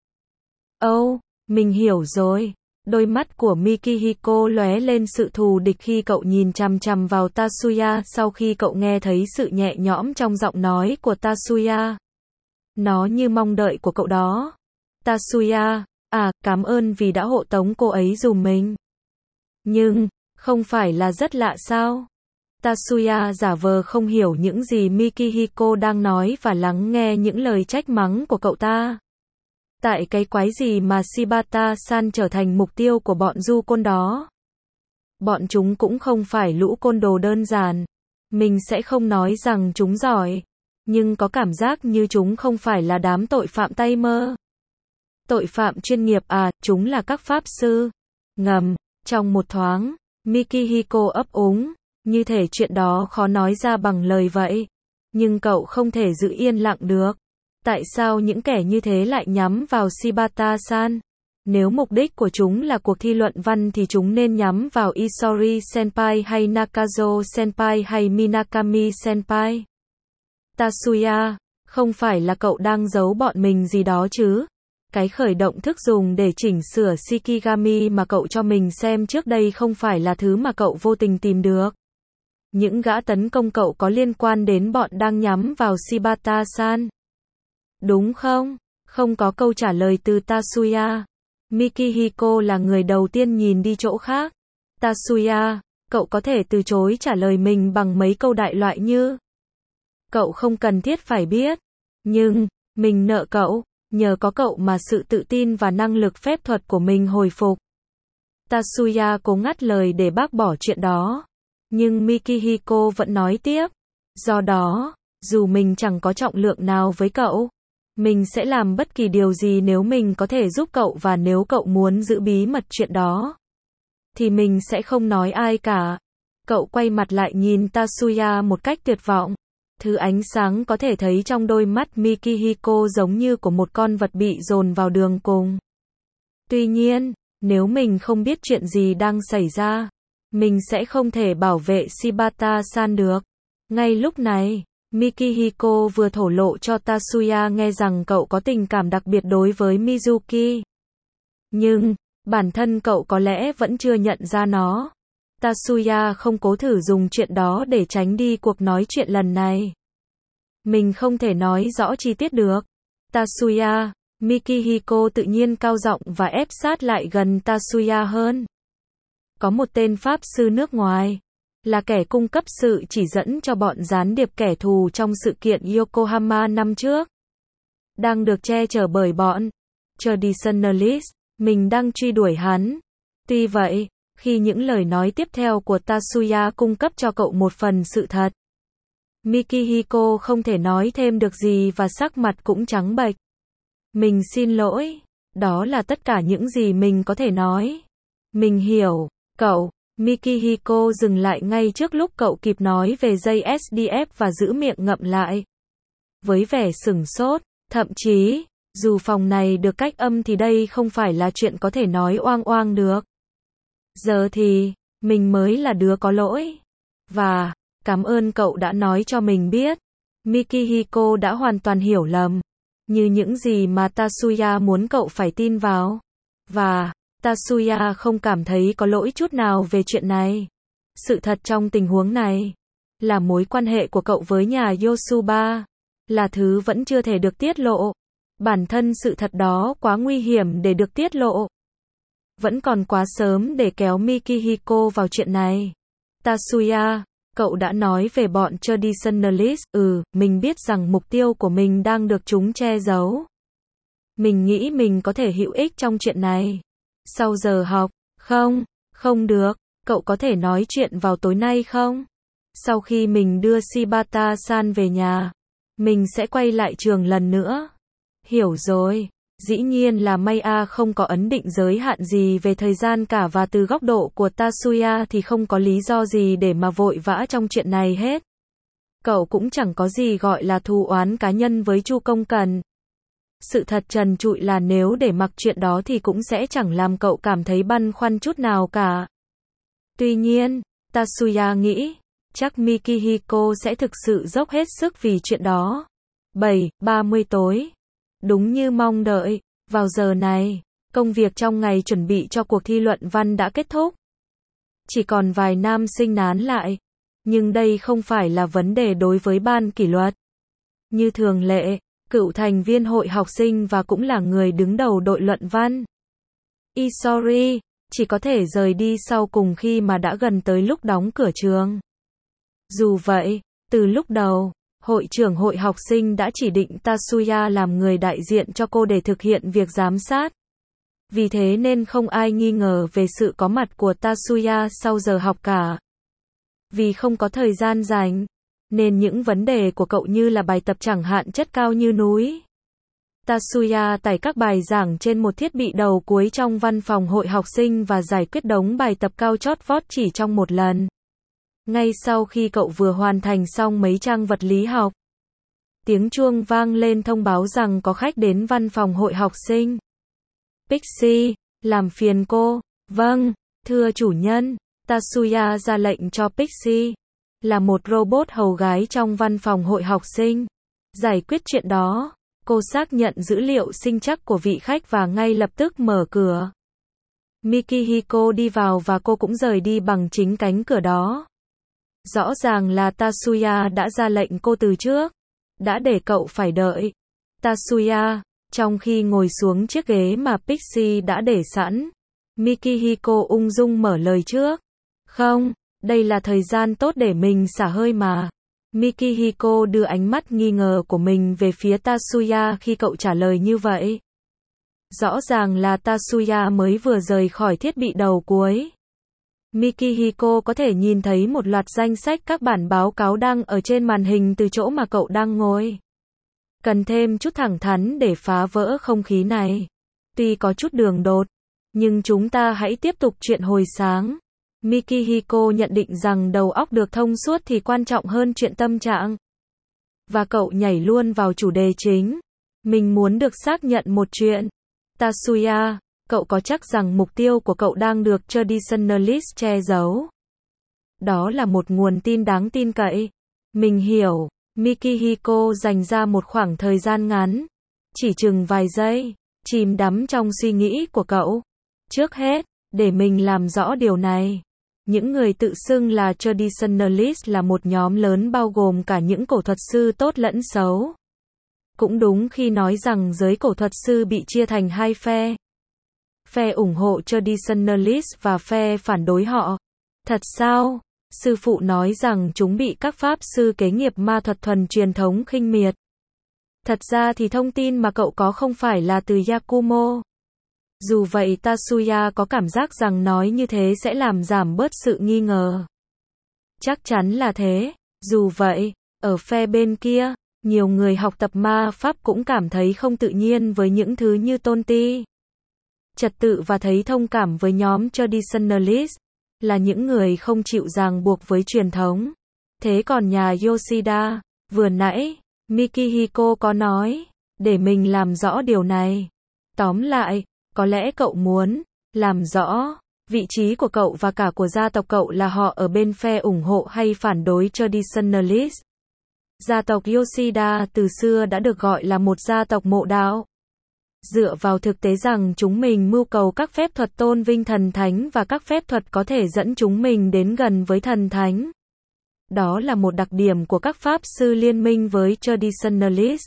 Mình hiểu rồi. Đôi mắt của Mikihiko lóe lên sự thù địch khi cậu nhìn chằm chằm vào Tatsuya sau khi cậu nghe thấy sự nhẹ nhõm trong giọng nói của Tatsuya. Nó như mong đợi của cậu đó. Tatsuya, cảm ơn vì đã hộ tống cô ấy giùm mình. Nhưng, không phải là rất lạ sao? Tatsuya giả vờ không hiểu những gì Mikihiko đang nói và lắng nghe những lời trách mắng của cậu ta. Tại cái quái gì mà Shibata-san trở thành mục tiêu của bọn du côn đó? Bọn chúng cũng không phải lũ côn đồ đơn giản. Mình sẽ không nói rằng chúng giỏi, nhưng có cảm giác như chúng không phải là đám tội phạm tay mơ. Tội phạm chuyên nghiệp chúng là các pháp sư. Ngầm, trong một thoáng, Mikihiko ấp úng, như thể chuyện đó khó nói ra bằng lời vậy. Nhưng cậu không thể giữ yên lặng được. Tại sao những kẻ như thế lại nhắm vào Shibata-san? Nếu mục đích của chúng là cuộc thi luận văn thì chúng nên nhắm vào Isori-senpai hay Nakazo-senpai hay Minakami-senpai. Tatsuya, không phải là cậu đang giấu bọn mình gì đó chứ? Cái khởi động thức dùng để chỉnh sửa Shikigami mà cậu cho mình xem trước đây không phải là thứ mà cậu vô tình tìm được. Những gã tấn công cậu có liên quan đến bọn đang nhắm vào Shibata-san. Đúng không? Không có câu trả lời từ Tatsuya. Mikihiko là người đầu tiên nhìn đi chỗ khác. Tatsuya, cậu có thể từ chối trả lời mình bằng mấy câu đại loại như: cậu không cần thiết phải biết. Nhưng, mình nợ cậu. Nhờ có cậu mà sự tự tin và năng lực phép thuật của mình hồi phục. Tatsuya cố ngắt lời để bác bỏ chuyện đó. Nhưng Mikihiko vẫn nói tiếp. Do đó, dù mình chẳng có trọng lượng nào với cậu, mình sẽ làm bất kỳ điều gì nếu mình có thể giúp cậu, và nếu cậu muốn giữ bí mật chuyện đó, thì mình sẽ không nói ai cả. Cậu quay mặt lại nhìn Tatsuya một cách tuyệt vọng. Thứ ánh sáng có thể thấy trong đôi mắt Mikihiko giống như của một con vật bị dồn vào đường cùng. Tuy nhiên, nếu mình không biết chuyện gì đang xảy ra, mình sẽ không thể bảo vệ Shibata-san được. Ngay lúc này, Mikihiko vừa thổ lộ cho Tatsuya nghe rằng cậu có tình cảm đặc biệt đối với Mizuki. Nhưng, bản thân cậu có lẽ vẫn chưa nhận ra nó. Tatsuya không cố thử dùng chuyện đó để tránh đi cuộc nói chuyện lần này. Mình không thể nói rõ chi tiết được. Tatsuya, Mikihiko tự nhiên cao giọng và ép sát lại gần Tatsuya hơn. Có một tên pháp sư nước ngoài, là kẻ cung cấp sự chỉ dẫn cho bọn gián điệp kẻ thù trong sự kiện Yokohama năm trước. Đang được che chở bởi bọn Traditionalist, mình đang truy đuổi hắn. Tuy vậy, khi những lời nói tiếp theo của Tatsuya cung cấp cho cậu một phần sự thật, Mikihiko không thể nói thêm được gì và sắc mặt cũng trắng bệch. Mình xin lỗi, đó là tất cả những gì mình có thể nói. Mình hiểu, cậu. Mikihiko dừng lại ngay trước lúc cậu kịp nói về dây SDF và giữ miệng ngậm lại. Với vẻ sửng sốt, thậm chí, dù phòng này được cách âm thì đây không phải là chuyện có thể nói oang oang được. Giờ thì, mình mới là đứa có lỗi. Và, cảm ơn cậu đã nói cho mình biết. Mikihiko đã hoàn toàn hiểu lầm. Như những gì mà Tatsuya muốn cậu phải tin vào. Và, Tatsuya không cảm thấy có lỗi chút nào về chuyện này. Sự thật trong tình huống này, là mối quan hệ của cậu với nhà Yosuba, là thứ vẫn chưa thể được tiết lộ. Bản thân sự thật đó quá nguy hiểm để được tiết lộ. Vẫn còn quá sớm để kéo Mikihiko vào chuyện này. Tatsuya, cậu đã nói về bọn Traditionalist, mình biết rằng mục tiêu của mình đang được chúng che giấu. Mình nghĩ mình có thể hữu ích trong chuyện này. Sau giờ học, không, không được, cậu có thể nói chuyện vào tối nay không? Sau khi mình đưa Shibata-san về nhà, mình sẽ quay lại trường lần nữa. Hiểu rồi. Dĩ nhiên là Maya không có ấn định giới hạn gì về thời gian cả và từ góc độ của Tatsuya thì không có lý do gì để mà vội vã trong chuyện này hết. Cậu cũng chẳng có gì gọi là thù oán cá nhân với Chu Công Cần. Sự thật trần trụi là nếu để mặc chuyện đó thì cũng sẽ chẳng làm cậu cảm thấy băn khoăn chút nào cả. Tuy nhiên, Tatsuya nghĩ, chắc Mikihiko sẽ thực sự dốc hết sức vì chuyện đó. 7:30 tối. Đúng như mong đợi, vào giờ này, công việc trong ngày chuẩn bị cho cuộc thi luận văn đã kết thúc. Chỉ còn vài nam sinh nán lại. Nhưng đây không phải là vấn đề đối với ban kỷ luật. Như thường lệ, cựu thành viên hội học sinh và cũng là người đứng đầu đội luận văn, Isori, chỉ có thể rời đi sau cùng khi mà đã gần tới lúc đóng cửa trường. Dù vậy, từ lúc đầu, hội trưởng hội học sinh đã chỉ định Tatsuya làm người đại diện cho cô để thực hiện việc giám sát. Vì thế nên không ai nghi ngờ về sự có mặt của Tatsuya sau giờ học cả. Vì không có thời gian rảnh, nên những vấn đề của cậu như là bài tập chẳng hạn chất cao như núi. Tatsuya tải các bài giảng trên một thiết bị đầu cuối trong văn phòng hội học sinh và giải quyết đống bài tập cao chót vót chỉ trong một lần. Ngay sau khi cậu vừa hoàn thành xong mấy trang vật lý học, tiếng chuông vang lên thông báo rằng có khách đến văn phòng hội học sinh. Pixie, làm phiền cô. Vâng, thưa chủ nhân. Tatsuya ra lệnh cho Pixie, là một robot hầu gái trong văn phòng hội học sinh, giải quyết chuyện đó. Cô xác nhận dữ liệu sinh trắc của vị khách và ngay lập tức mở cửa. Mikihiko đi vào và cô cũng rời đi bằng chính cánh cửa đó. Rõ ràng là Tatsuya đã ra lệnh cô từ trước, đã để cậu phải đợi. Tatsuya, trong khi ngồi xuống chiếc ghế mà Pixie đã để sẵn, Mikihiko ung dung mở lời trước. Không, đây là thời gian tốt để mình xả hơi mà. Mikihiko đưa ánh mắt nghi ngờ của mình về phía Tatsuya khi cậu trả lời như vậy. Rõ ràng là Tatsuya mới vừa rời khỏi thiết bị đầu cuối. Mikihiko có thể nhìn thấy một loạt danh sách các bản báo cáo đăng ở trên màn hình từ chỗ mà cậu đang ngồi. Cần thêm chút thẳng thắn để phá vỡ không khí này. Tuy có chút đường đột, nhưng chúng ta hãy tiếp tục chuyện hồi sáng. Mikihiko nhận định rằng đầu óc được thông suốt thì quan trọng hơn chuyện tâm trạng. Và cậu nhảy luôn vào chủ đề chính. Mình muốn được xác nhận một chuyện. Tatsuya, cậu có chắc rằng mục tiêu của cậu đang được traditionalist che giấu? Đó là một nguồn tin đáng tin cậy. Mình hiểu. Mikihiko dành ra một khoảng thời gian ngắn, chỉ chừng vài giây, chìm đắm trong suy nghĩ của cậu. Trước hết, để mình làm rõ điều này. Những người tự xưng là traditionalist là một nhóm lớn bao gồm cả những cổ thuật sư tốt lẫn xấu. Cũng đúng khi nói rằng giới cổ thuật sư bị chia thành hai phe. Phe ủng hộ traditionalist và phe phản đối họ. Thật sao? Sư phụ nói rằng chúng bị các pháp sư kế nghiệp ma thuật thuần truyền thống khinh miệt. Thật ra thì thông tin mà cậu có không phải là từ Yakumo. Dù vậy Tatsuya có cảm giác rằng nói như thế sẽ làm giảm bớt sự nghi ngờ. Chắc chắn là thế. Dù vậy, ở phe bên kia, nhiều người học tập ma pháp cũng cảm thấy không tự nhiên với những thứ như tôn ti, trật tự và thấy thông cảm với nhóm traditionalist, là những người không chịu ràng buộc với truyền thống. Thế còn nhà Yoshida, vừa nãy, Mikihiko có nói, để mình làm rõ điều này. Tóm lại, có lẽ cậu muốn làm rõ vị trí của cậu và cả của gia tộc cậu là họ ở bên phe ủng hộ hay phản đối traditionalist. Gia tộc Yoshida từ xưa đã được gọi là một gia tộc mộ đạo. Dựa vào thực tế rằng chúng mình mưu cầu các phép thuật tôn vinh thần thánh và các phép thuật có thể dẫn chúng mình đến gần với thần thánh. Đó là một đặc điểm của các pháp sư liên minh với traditionalist.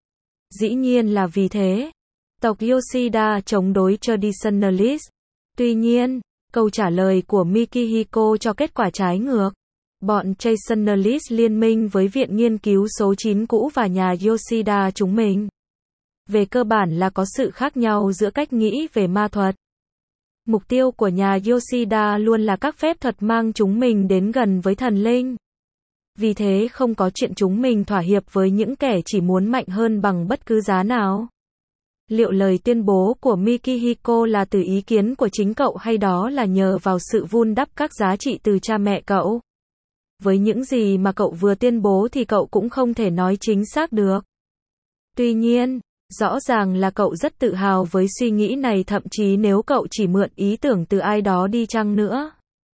Dĩ nhiên là vì thế, tộc Yoshida chống đối traditionalist. Tuy nhiên, câu trả lời của Mikihiko cho kết quả trái ngược. Bọn traditionalist liên minh với Viện Nghiên cứu số 9 cũ và nhà Yoshida chúng mình. về cơ bản là có sự khác nhau giữa cách nghĩ về ma thuật. Mục tiêu của nhà Yoshida luôn là các phép thuật mang chúng mình đến gần với thần linh. Vì thế không có chuyện chúng mình thỏa hiệp với những kẻ chỉ muốn mạnh hơn bằng bất cứ giá nào. Liệu lời tuyên bố của Mikihiko là từ ý kiến của chính cậu hay đó là nhờ vào sự vun đắp các giá trị từ cha mẹ cậu? Với những gì mà cậu vừa tuyên bố thì cậu cũng không thể nói chính xác được. Tuy nhiên, rõ ràng là cậu rất tự hào với suy nghĩ này, thậm chí nếu cậu chỉ mượn ý tưởng từ ai đó đi chăng nữa.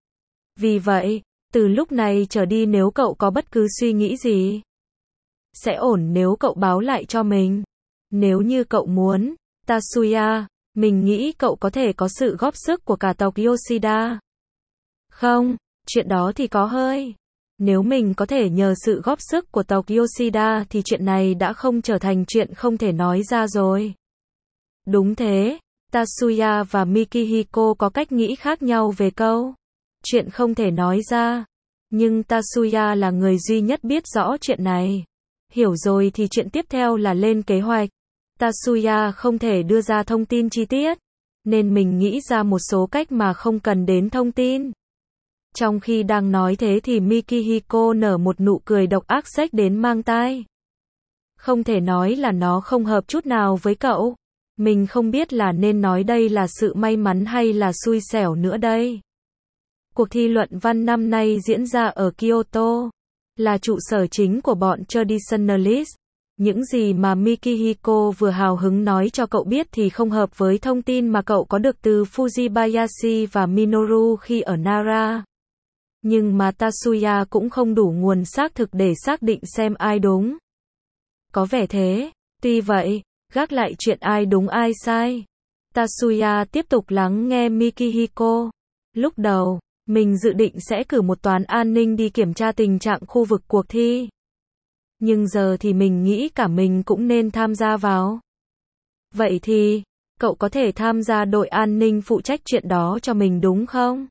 Vì vậy, từ lúc này trở đi nếu cậu có bất cứ suy nghĩ gì, sẽ ổn nếu cậu báo lại cho mình. Nếu như cậu muốn, Tatsuya, mình nghĩ cậu có thể có sự góp sức của cả tộc Yoshida. Không, chuyện đó thì có hơi. Nếu mình có thể nhờ sự góp sức của tộc Yoshida thì chuyện này đã không trở thành chuyện không thể nói ra rồi. Đúng thế, Tatsuya và Mikihiko có cách nghĩ khác nhau về câu chuyện không thể nói ra. Nhưng Tatsuya là người duy nhất biết rõ chuyện này. Hiểu rồi thì chuyện tiếp theo là lên kế hoạch. Tatsuya không thể đưa ra thông tin chi tiết, nên mình nghĩ ra một số cách mà không cần đến thông tin. Trong khi đang nói thế thì Mikihiko nở một nụ cười độc ác xếch đến mang tai. Không thể nói là nó không hợp chút nào với cậu. Mình không biết là nên nói đây là sự may mắn hay là xui xẻo nữa đây. Cuộc thi luận văn năm nay diễn ra ở Kyoto, là trụ sở chính của bọn Traditionalist. Những gì mà Mikihiko vừa hào hứng nói cho cậu biết thì không hợp với thông tin mà cậu có được từ Fujibayashi và Minoru khi ở Nara. Nhưng mà Tatsuya cũng không đủ nguồn xác thực để xác định xem ai đúng. Có vẻ thế. Tuy vậy, gác lại chuyện ai đúng ai sai, Tatsuya tiếp tục lắng nghe Mikihiko. Lúc đầu, mình dự định sẽ cử một toán an ninh đi kiểm tra tình trạng khu vực cuộc thi. Nhưng giờ thì mình nghĩ cả mình cũng nên tham gia vào. Vậy thì, cậu có thể tham gia đội an ninh phụ trách chuyện đó cho mình đúng không?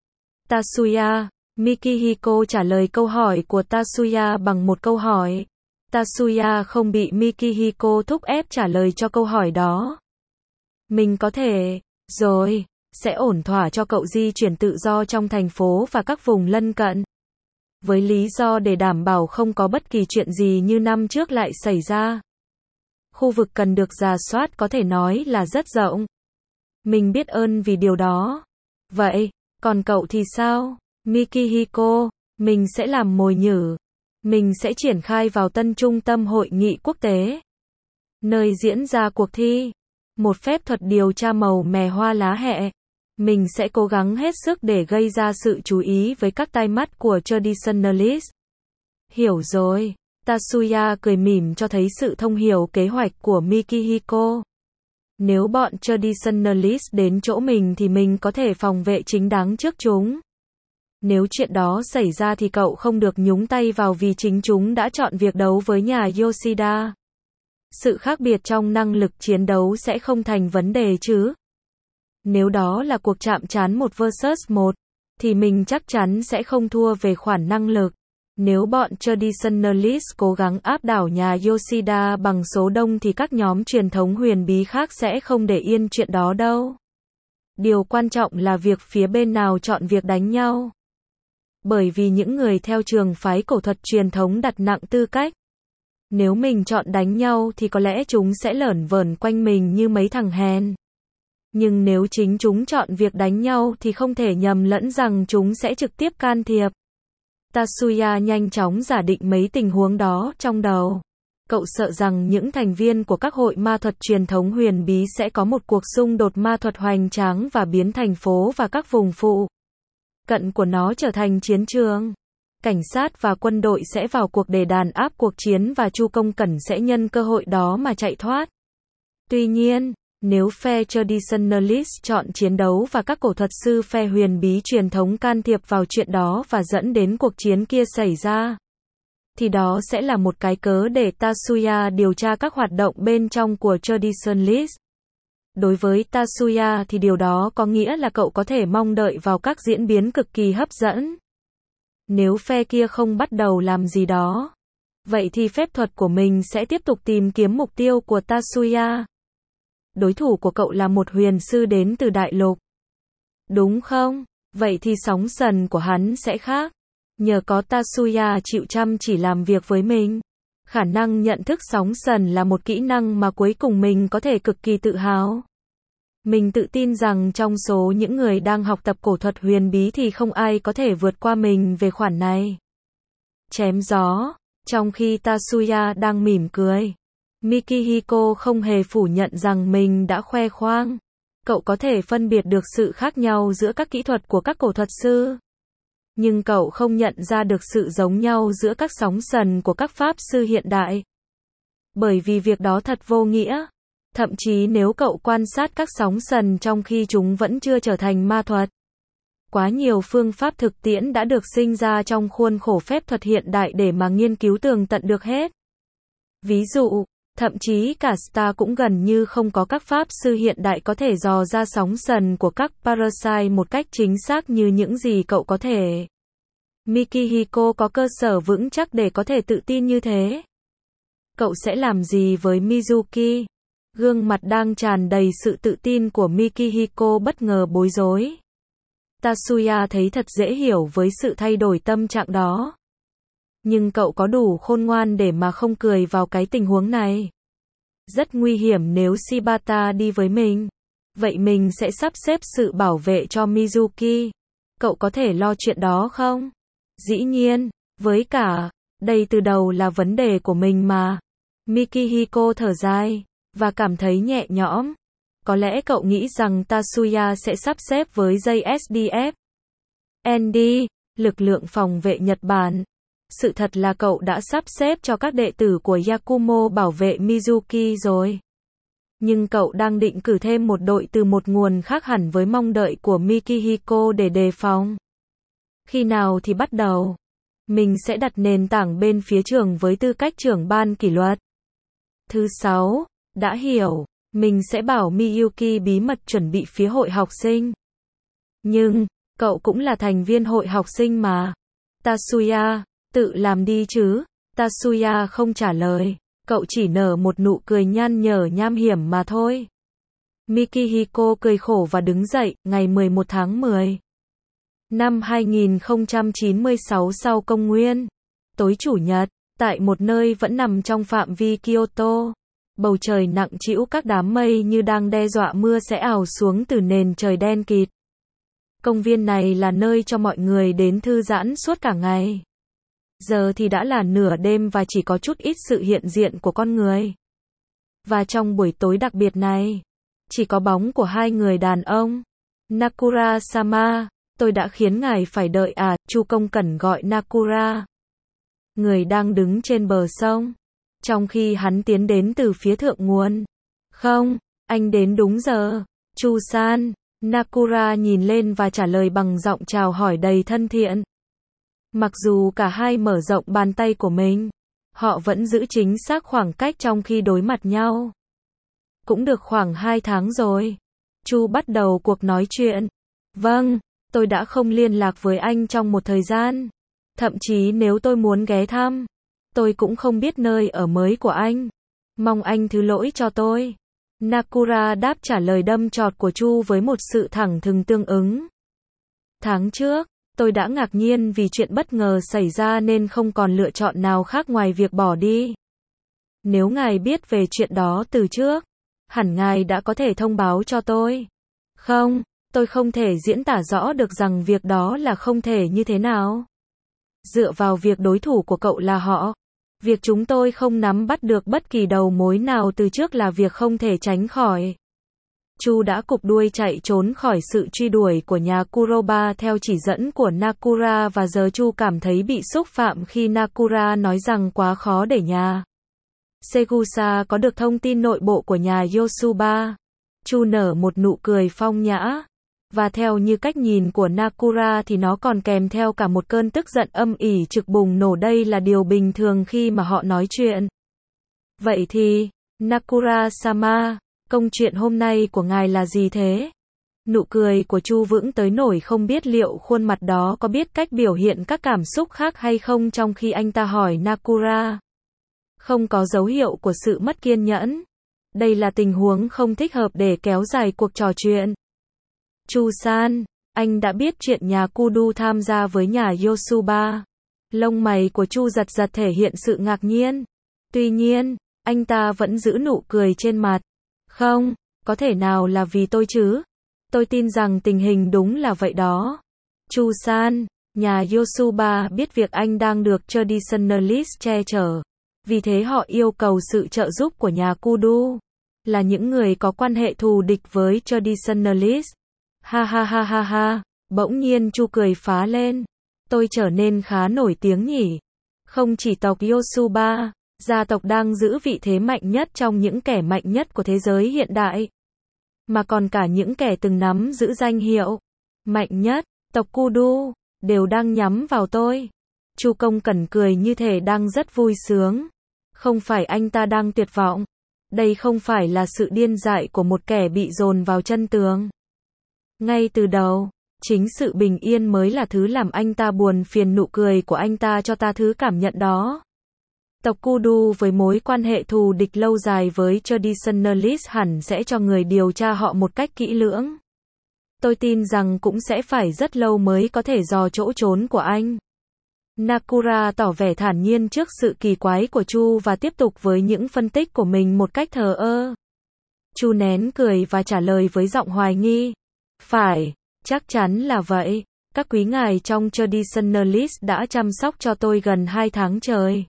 Tatsuya, Mikihiko trả lời câu hỏi của Tatsuya bằng một câu hỏi. Tatsuya không bị Mikihiko thúc ép trả lời cho câu hỏi đó. Mình có thể, rồi, sẽ ổn thỏa cho cậu di chuyển tự do trong thành phố và các vùng lân cận. Với lý do để đảm bảo không có bất kỳ chuyện gì như năm trước lại xảy ra. Khu vực cần được rà soát có thể nói là rất rộng. Mình biết ơn vì điều đó. Vậy, còn cậu thì sao? Mikihiko, mình sẽ làm mồi nhử. Mình sẽ triển khai vào tân trung tâm hội nghị quốc tế, nơi diễn ra cuộc thi. Một phép thuật điều tra màu mè hoa lá hẹ. Mình sẽ cố gắng hết sức để gây ra sự chú ý với các tai mắt của Traditionalist. Hiểu rồi. Tatsuya cười mỉm cho thấy sự thông hiểu kế hoạch của Mikihiko. Nếu bọn Traditionalist đến chỗ mình thì mình có thể phòng vệ chính đáng trước chúng. Nếu chuyện đó xảy ra thì cậu không được nhúng tay vào vì chính chúng đã chọn việc đấu với nhà Yoshida. Sự khác biệt trong năng lực chiến đấu sẽ không thành vấn đề chứ. Nếu đó là cuộc chạm trán 1 vs 1, thì mình chắc chắn sẽ không thua về khoản năng lực. Nếu bọn Traditionalist cố gắng áp đảo nhà Yoshida bằng số đông thì các nhóm truyền thống huyền bí khác sẽ không để yên chuyện đó đâu. Điều quan trọng là việc phía bên nào chọn việc đánh nhau. Bởi vì những người theo trường phái cổ thuật truyền thống đặt nặng tư cách. Nếu mình chọn đánh nhau thì có lẽ chúng sẽ lởn vởn quanh mình như mấy thằng hèn. Nhưng nếu chính chúng chọn việc đánh nhau thì không thể nhầm lẫn rằng chúng sẽ trực tiếp can thiệp. Tatsuya nhanh chóng giả định mấy tình huống đó trong đầu. Cậu sợ rằng những thành viên của các hội ma thuật truyền thống huyền bí sẽ có một cuộc xung đột ma thuật hoành tráng và biến thành phố và các vùng phụ cận của nó trở thành chiến trường. Cảnh sát và quân đội sẽ vào cuộc để đàn áp cuộc chiến và Chu Công Cẩn sẽ nhân cơ hội đó mà chạy thoát. Tuy nhiên, nếu phe Traditionalist chọn chiến đấu và các cổ thuật sư phe huyền bí truyền thống can thiệp vào chuyện đó và dẫn đến cuộc chiến kia xảy ra, thì đó sẽ là một cái cớ để Tatsuya điều tra các hoạt động bên trong của Traditionalist. Đối với Tatsuya thì điều đó có nghĩa là cậu có thể mong đợi vào các diễn biến cực kỳ hấp dẫn. Nếu phe kia không bắt đầu làm gì đó, Vậy thì phép thuật của mình sẽ tiếp tục tìm kiếm mục tiêu của Tatsuya. Đối thủ của cậu là một huyền sư đến từ đại lục. Đúng không? Vậy thì sóng sần của hắn sẽ khác. Nhờ có Tatsuya chịu chăm chỉ làm việc với mình. Khả năng nhận thức sóng sần là một kỹ năng mà cuối cùng mình có thể cực kỳ tự hào. Mình tự tin rằng trong số những người đang học tập cổ thuật huyền bí thì không ai có thể vượt qua mình về khoản này. Chém gió. Trong khi Tatsuya đang mỉm cười, Mikihiko không hề phủ nhận rằng mình đã khoe khoang. Cậu có thể phân biệt được sự khác nhau giữa các kỹ thuật của các cổ thuật sư. Nhưng cậu không nhận ra được sự giống nhau giữa các sóng sần của các pháp sư hiện đại. Bởi vì việc đó thật vô nghĩa. Thậm chí nếu cậu quan sát các sóng sần trong khi chúng vẫn chưa trở thành ma thuật. Quá nhiều phương pháp thực tiễn đã được sinh ra trong khuôn khổ phép thuật hiện đại để mà nghiên cứu tường tận được hết. Ví dụ, thậm chí cả Star cũng gần như không có các pháp sư hiện đại có thể dò ra sóng sần của các parasite một cách chính xác như những gì cậu có thể. Mikihiko có cơ sở vững chắc để có thể tự tin như thế. Cậu sẽ làm gì với Mizuki? Gương mặt đang tràn đầy sự tự tin của Mikihiko bất ngờ bối rối. Tatsuya thấy thật dễ hiểu với sự thay đổi tâm trạng đó. Nhưng cậu có đủ khôn ngoan để mà không cười vào cái tình huống này. Rất nguy hiểm nếu Shibata đi với mình. Vậy mình sẽ sắp xếp sự bảo vệ cho Mizuki. Cậu có thể lo chuyện đó không? Dĩ nhiên, với cả, đây từ đầu là vấn đề của mình mà. Mikihiko thở dài, và cảm thấy nhẹ nhõm. Có lẽ cậu nghĩ rằng Tatsuya sẽ sắp xếp với JSDF. ND, lực lượng phòng vệ Nhật Bản. Sự thật là cậu đã sắp xếp cho các đệ tử của Yakumo bảo vệ Mizuki rồi. Nhưng cậu đang định cử thêm một đội từ một nguồn khác hẳn với mong đợi của Mikihiko để đề phòng. Khi nào thì bắt đầu? Mình sẽ đặt nền tảng bên phía trường với tư cách trưởng ban kỷ luật. Thứ 6, đã hiểu. Mình sẽ bảo Miyuki bí mật chuẩn bị phía hội học sinh. Nhưng, cậu cũng là thành viên hội học sinh mà. Tatsuya, tự làm đi chứ. Tatsuya không trả lời. Cậu chỉ nở một nụ cười nhăn nhở nham hiểm mà thôi. Mikihiko cười khổ và đứng dậy, ngày 11 tháng 10. Năm 2096 sau công nguyên. Tối chủ nhật, tại một nơi vẫn nằm trong phạm vi Kyoto. Bầu trời nặng trĩu các đám mây như đang đe dọa mưa sẽ ào xuống từ nền trời đen kịt. Công viên này là nơi cho mọi người đến thư giãn suốt cả ngày. Giờ thì đã là nửa đêm và chỉ có chút ít sự hiện diện của con người. Và trong buổi tối đặc biệt này, chỉ có bóng của hai người đàn ông. Nakura-sama, tôi đã khiến ngài phải đợi à, Chu Công Cẩn gọi Nakura. Người đang đứng trên bờ sông. Trong khi hắn tiến đến từ phía thượng nguồn. Không, anh đến đúng giờ. Chu-san, Nakura nhìn lên và trả lời bằng giọng chào hỏi đầy thân thiện. Mặc dù cả hai mở rộng bàn tay của mình, họ vẫn giữ chính xác khoảng cách trong khi đối mặt nhau. Cũng được khoảng 2 tháng rồi. Chu bắt đầu cuộc nói chuyện. Vâng, tôi đã không liên lạc với anh trong một thời gian. Thậm chí nếu tôi muốn ghé thăm, tôi cũng không biết nơi ở mới của anh. Mong anh thứ lỗi cho tôi. Nakura đáp trả lời đâm chọt của Chu với một sự thẳng thừng tương ứng. Tháng trước, tôi đã ngạc nhiên vì chuyện bất ngờ xảy ra nên không còn lựa chọn nào khác ngoài việc bỏ đi. Nếu ngài biết về chuyện đó từ trước, hẳn ngài đã có thể thông báo cho tôi. Không, tôi không thể diễn tả rõ được rằng việc đó là không thể như thế nào. Dựa vào việc đối thủ của cậu là họ, việc chúng tôi không nắm bắt được bất kỳ đầu mối nào từ trước là việc không thể tránh khỏi. Chu đã cụp đuôi chạy trốn khỏi sự truy đuổi của nhà Kuroba theo chỉ dẫn của Nakura và giờ Chu cảm thấy bị xúc phạm khi Nakura nói rằng quá khó để nhà Segusa có được thông tin nội bộ của nhà Yosuba. Chu nở một nụ cười phong nhã. Và theo như cách nhìn của Nakura thì nó còn kèm theo cả một cơn tức giận âm ỉ trực bùng nổ. Đây là điều bình thường khi mà họ nói chuyện. Vậy thì, Nakura-sama, công chuyện hôm nay của ngài là gì thế? Nụ cười của Chu vững tới nổi không biết liệu khuôn mặt đó có biết cách biểu hiện các cảm xúc khác hay không trong khi anh ta hỏi Nakura. Không có dấu hiệu của sự mất kiên nhẫn. Đây là tình huống không thích hợp để kéo dài cuộc trò chuyện. Chu-san, anh đã biết chuyện nhà Kudu tham gia với nhà Yosuba. Lông mày của Chu giật giật thể hiện sự ngạc nhiên. Tuy nhiên, anh ta vẫn giữ nụ cười trên mặt. Không, có thể nào là vì tôi chứ? Tôi tin rằng tình hình đúng là vậy đó. Chu-san, nhà Yosuba biết việc anh đang được Traditionalist che chở. Vì thế họ yêu cầu sự trợ giúp của nhà Kudu. Là những người có quan hệ thù địch với Traditionalist. Ha ha ha ha ha, bỗng nhiên Chu cười phá lên. Tôi trở nên khá nổi tiếng nhỉ. Không chỉ tộc Yosuba, gia tộc đang giữ vị thế mạnh nhất trong những kẻ mạnh nhất của thế giới hiện đại. Mà còn cả những kẻ từng nắm giữ danh hiệu mạnh nhất, tộc Kudu, đều đang nhắm vào tôi. Chu Công Cẩn cười như thể đang rất vui sướng. Không phải anh ta đang tuyệt vọng. Đây không phải là sự điên dại của một kẻ bị dồn vào chân tường. Ngay từ đầu, chính sự bình yên mới là thứ làm anh ta buồn phiền, nụ cười của anh ta cho ta thứ cảm nhận đó. Tộc Kudu với mối quan hệ thù địch lâu dài với Traditionalist hẳn sẽ cho người điều tra họ một cách kỹ lưỡng. Tôi tin rằng cũng sẽ phải rất lâu mới có thể dò chỗ trốn của anh. Nakura tỏ vẻ thản nhiên trước sự kỳ quái của Chu và tiếp tục với những phân tích của mình một cách thờ ơ. Chu nén cười và trả lời với giọng hoài nghi. Phải, chắc chắn là vậy. Các quý ngài trong Traditionalist đã chăm sóc cho tôi gần 2 tháng trời.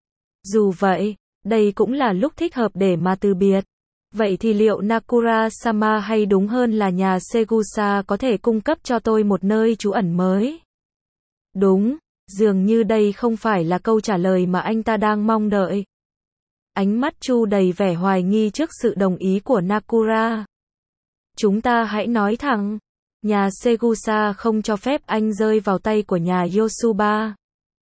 Dù vậy, đây cũng là lúc thích hợp để mà từ biệt. Vậy thì liệu Nakura-sama hay đúng hơn là nhà Segusa có thể cung cấp cho tôi một nơi trú ẩn mới? Đúng, dường như đây không phải là câu trả lời mà anh ta đang mong đợi. Ánh mắt Chu đầy vẻ hoài nghi trước sự đồng ý của Nakura. Chúng ta hãy nói thẳng, nhà Segusa không cho phép anh rơi vào tay của nhà Yosuba.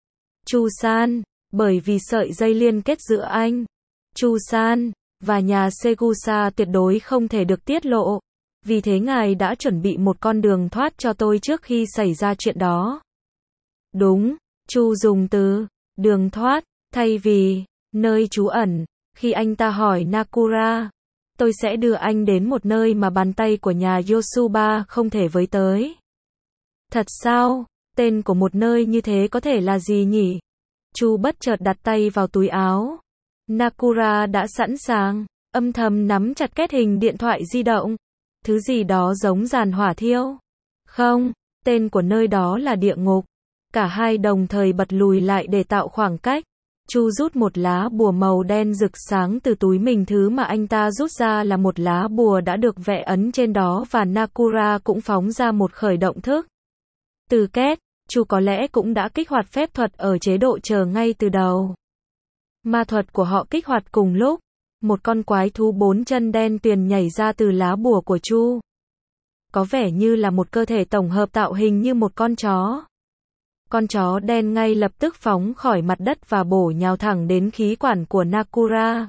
Chu-san, bởi vì sợi dây liên kết giữa anh, Chu-san, và nhà Segusa tuyệt đối không thể được tiết lộ. Vì thế ngài đã chuẩn bị một con đường thoát cho tôi trước khi xảy ra chuyện đó. Đúng, Chu dùng từ đường thoát thay vì nơi trú ẩn. Khi anh ta hỏi Nakura, tôi sẽ đưa anh đến một nơi mà bàn tay của nhà Yosuba không thể với tới. Thật sao? Tên của một nơi như thế có thể là gì nhỉ? Chu bất chợt đặt tay vào túi áo. Nakura đã sẵn sàng, âm thầm nắm chặt két hình điện thoại di động. Thứ gì đó giống giàn hỏa thiêu. Không, tên của nơi đó là địa ngục. Cả hai đồng thời bật lùi lại để tạo khoảng cách. Chu rút một lá bùa màu đen rực sáng từ túi mình, thứ mà anh ta rút ra là một lá bùa đã được vẽ ấn trên đó, và Nakura cũng phóng ra một khởi động thức. Từ két, Chu có lẽ cũng đã kích hoạt phép thuật ở chế độ chờ ngay từ đầu. Ma thuật của họ kích hoạt cùng lúc. Một con quái thú 4 chân đen tuyền nhảy ra từ lá bùa của Chu. Có vẻ như là một cơ thể tổng hợp tạo hình như một con chó. Con chó đen ngay lập tức phóng khỏi mặt đất và bổ nhào thẳng đến khí quản của Nakura.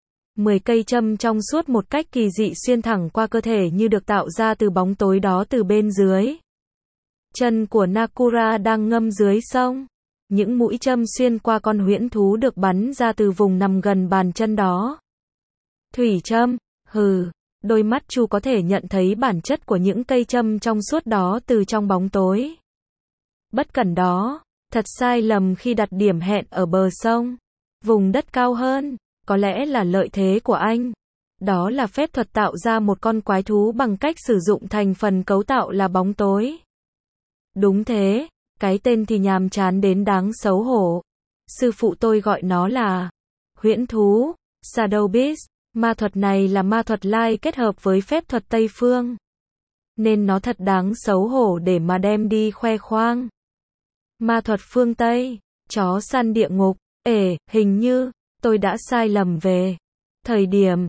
10 cây châm trong suốt một cách kỳ dị xuyên thẳng qua cơ thể như được tạo ra từ bóng tối đó từ bên dưới. Chân của Nakura đang ngâm dưới sông. Những mũi châm xuyên qua con huyễn thú được bắn ra từ vùng nằm gần bàn chân đó. Thủy châm, hừ, đôi mắt Chu có thể nhận thấy bản chất của những cây châm trong suốt đó từ trong bóng tối. Bất cẩn đó, thật sai lầm khi đặt điểm hẹn ở bờ sông. Vùng đất cao hơn, có lẽ là lợi thế của anh. Đó là phép thuật tạo ra một con quái thú bằng cách sử dụng thành phần cấu tạo là bóng tối. Đúng thế, cái tên thì nhàm chán đến đáng xấu hổ. Sư phụ tôi gọi nó là huyễn thú, Shadow Beast. Ma thuật này là ma thuật lai kết hợp với phép thuật Tây Phương. Nên nó thật đáng xấu hổ để mà đem đi khoe khoang. Ma thuật phương Tây, chó săn địa ngục, hình như, tôi đã sai lầm về thời điểm,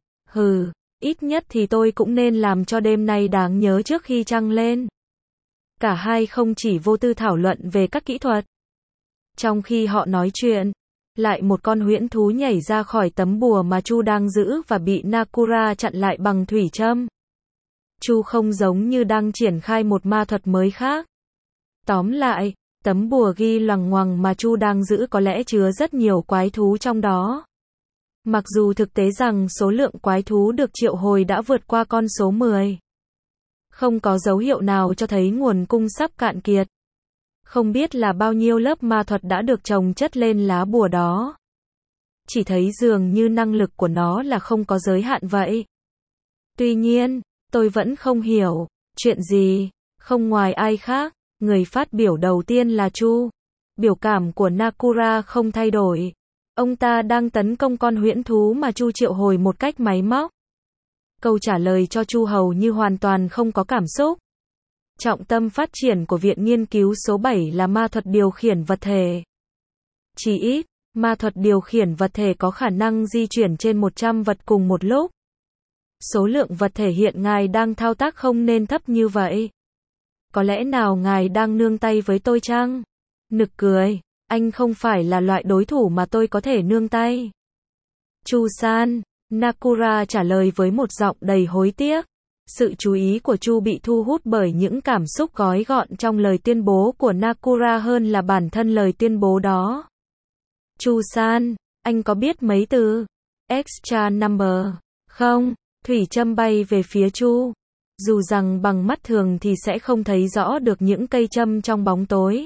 ít nhất thì tôi cũng nên làm cho đêm nay đáng nhớ trước khi trăng lên. Cả hai không chỉ vô tư thảo luận về các kỹ thuật. Trong khi họ nói chuyện, lại một con huyễn thú nhảy ra khỏi tấm bùa mà Chu đang giữ và bị Nakura chặn lại bằng thủy châm. Chu không giống như đang triển khai một ma thuật mới khác. Tóm lại, tấm bùa ghi loằng ngoằng mà Chu đang giữ có lẽ chứa rất nhiều quái thú trong đó. Mặc dù thực tế rằng số lượng quái thú được triệu hồi đã vượt qua con số 10. Không có dấu hiệu nào cho thấy nguồn cung sắp cạn kiệt. Không biết là bao nhiêu lớp ma thuật đã được chồng chất lên lá bùa đó. Chỉ thấy dường như năng lực của nó là không có giới hạn vậy. Tuy nhiên, tôi vẫn không hiểu, chuyện gì, không ngoài ai khác, người phát biểu đầu tiên là Chu. Biểu cảm của Nakura không thay đổi. Ông ta đang tấn công con huyễn thú mà Chu triệu hồi một cách máy móc. Câu trả lời cho Chu hầu như hoàn toàn không có cảm xúc. Trọng tâm phát triển của Viện Nghiên cứu số 7 là ma thuật điều khiển vật thể. Chỉ ít, ma thuật điều khiển vật thể có khả năng di chuyển trên 100 vật cùng một lúc. Số lượng vật thể hiện ngài đang thao tác không nên thấp như vậy. Có lẽ nào ngài đang nương tay với tôi chăng? Nực cười, anh không phải là loại đối thủ mà tôi có thể nương tay. Chu-san, Nakura trả lời với một giọng đầy hối tiếc. Sự chú ý của Chu bị thu hút bởi những cảm xúc gói gọn trong lời tuyên bố của Nakura hơn là bản thân lời tuyên bố đó. Chu-san, anh có biết mấy từ extra number không? Thủy châm bay về phía Chu. Dù rằng bằng mắt thường thì sẽ không thấy rõ được những cây châm trong bóng tối.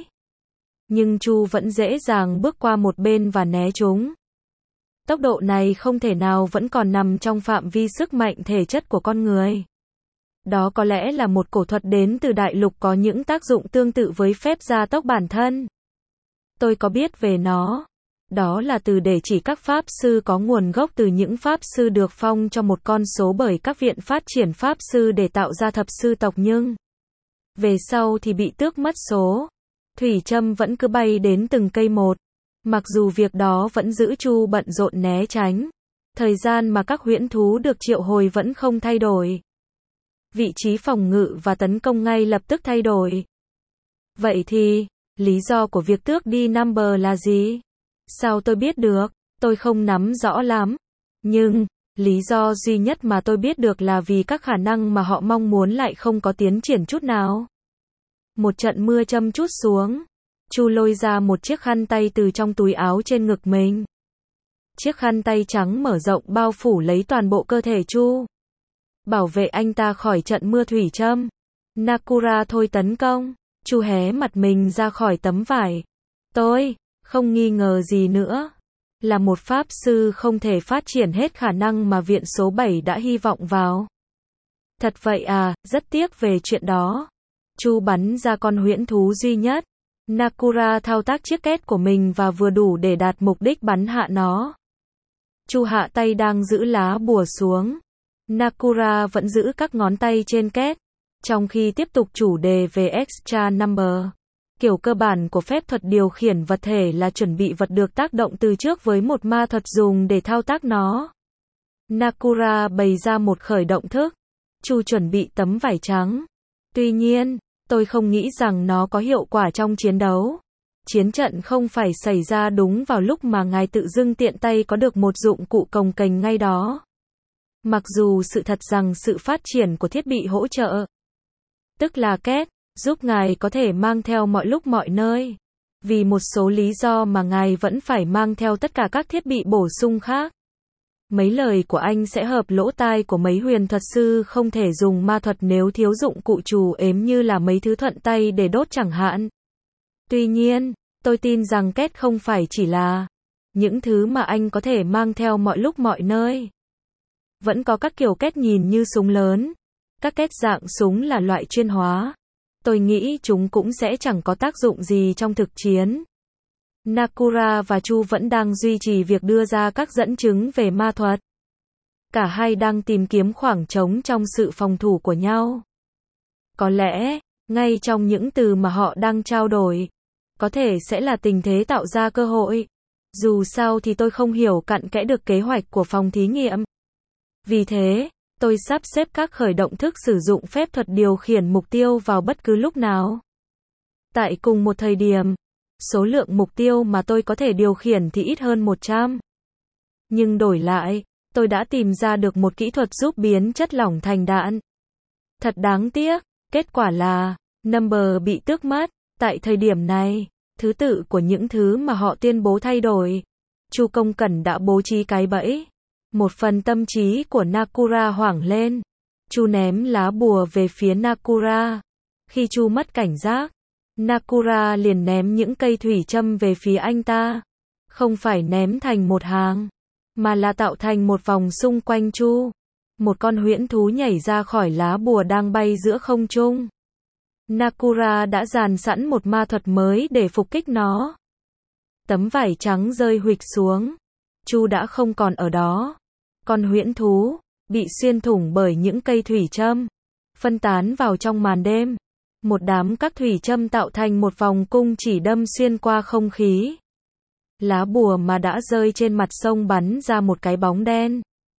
Nhưng Chu vẫn dễ dàng bước qua một bên và né chúng. Tốc độ này không thể nào vẫn còn nằm trong phạm vi sức mạnh thể chất của con người. Đó có lẽ là một cổ thuật đến từ đại lục có những tác dụng tương tự với phép gia tốc bản thân. Tôi có biết về nó. Đó là từ để chỉ các pháp sư có nguồn gốc từ những pháp sư được phong cho một con số bởi các viện phát triển pháp sư để tạo ra thập sư tộc nhưng về sau thì bị tước mất số. Thủy châm vẫn cứ bay đến từng cây một. Mặc dù việc đó vẫn giữ Chu bận rộn né tránh. Thời gian mà các huyễn thú được triệu hồi vẫn không thay đổi. Vị trí phòng ngự và tấn công ngay lập tức thay đổi. Vậy thì, lý do của việc tước đi number là gì? Sao tôi biết được? Tôi không nắm rõ lắm. Nhưng, lý do duy nhất mà tôi biết được là vì các khả năng mà họ mong muốn lại không có tiến triển chút nào. Một trận mưa châm chút xuống. Chu lôi ra một chiếc khăn tay từ trong túi áo trên ngực mình. Chiếc khăn tay trắng mở rộng bao phủ lấy toàn bộ cơ thể Chu. Bảo vệ anh ta khỏi trận mưa thủy châm. Nakura thôi tấn công. Chu hé mặt mình ra khỏi tấm vải. Tôi không nghi ngờ gì nữa. Là một pháp sư không thể phát triển hết khả năng mà viện số 7 đã hy vọng vào. Thật vậy à, rất tiếc về chuyện đó. Chu bắn ra con huyễn thú duy nhất. Nakura thao tác chiếc két của mình và vừa đủ để đạt mục đích bắn hạ nó. Chu hạ tay đang giữ lá bùa xuống. Nakura vẫn giữ các ngón tay trên két. Trong khi tiếp tục chủ đề về extra number. Kiểu cơ bản của phép thuật điều khiển vật thể là chuẩn bị vật được tác động từ trước với một ma thuật dùng để thao tác nó. Nakura bày ra một khởi động thức. Chu chuẩn bị tấm vải trắng. Tuy nhiên, tôi không nghĩ rằng nó có hiệu quả trong chiến đấu. Chiến trận không phải xảy ra đúng vào lúc mà ngài tự dưng tiện tay có được một dụng cụ cồng kềnh ngay đó. Mặc dù sự thật rằng sự phát triển của thiết bị hỗ trợ, tức là két, giúp ngài có thể mang theo mọi lúc mọi nơi. Vì một số lý do mà ngài vẫn phải mang theo tất cả các thiết bị bổ sung khác. Mấy lời của anh sẽ hợp lỗ tai của mấy huyền thuật sư không thể dùng ma thuật nếu thiếu dụng cụ trù ếm như là mấy thứ thuận tay để đốt chẳng hạn. Tuy nhiên, tôi tin rằng két không phải chỉ là những thứ mà anh có thể mang theo mọi lúc mọi nơi. Vẫn có các kiểu két nhìn như súng lớn. Các két dạng súng là loại chuyên hóa. Tôi nghĩ chúng cũng sẽ chẳng có tác dụng gì trong thực chiến. Nakura và Chu vẫn đang duy trì việc đưa ra các dẫn chứng về ma thuật. Cả hai đang tìm kiếm khoảng trống trong sự phòng thủ của nhau. Có lẽ, ngay trong những từ mà họ đang trao đổi, có thể sẽ là tình thế tạo ra cơ hội. Dù sao thì tôi không hiểu cặn kẽ được kế hoạch của phòng thí nghiệm. Vì thế, tôi sắp xếp các khởi động thức sử dụng phép thuật điều khiển mục tiêu vào bất cứ lúc nào. Tại cùng một thời điểm, số lượng mục tiêu mà tôi có thể điều khiển thì ít hơn 100. Nhưng đổi lại, tôi đã tìm ra được một kỹ thuật giúp biến chất lỏng thành đạn. Thật đáng tiếc, kết quả là, number bị tước mất. Tại thời điểm này, thứ tự của những thứ mà họ tuyên bố thay đổi. Chu Công Cẩn đã bố trí cái bẫy. Một phần tâm trí của Nakura hoảng lên. Chu ném lá bùa về phía Nakura. Khi Chu mất cảnh giác, Nakura liền ném những cây thủy châm về phía anh ta. Không phải ném thành một hàng, mà là tạo thành một vòng xung quanh Chu. Một con huyễn thú nhảy ra khỏi lá bùa đang bay giữa không trung. Nakura đã dàn sẵn một ma thuật mới để phục kích nó. Tấm vải trắng rơi huỵch xuống. Chu đã không còn ở đó. Con huyễn thú bị xuyên thủng bởi những cây thủy châm, phân tán vào trong màn đêm. Một đám các thủy châm tạo thành một vòng cung chỉ đâm xuyên qua không khí. Lá bùa mà đã rơi trên mặt sông bắn ra một cái bóng đen.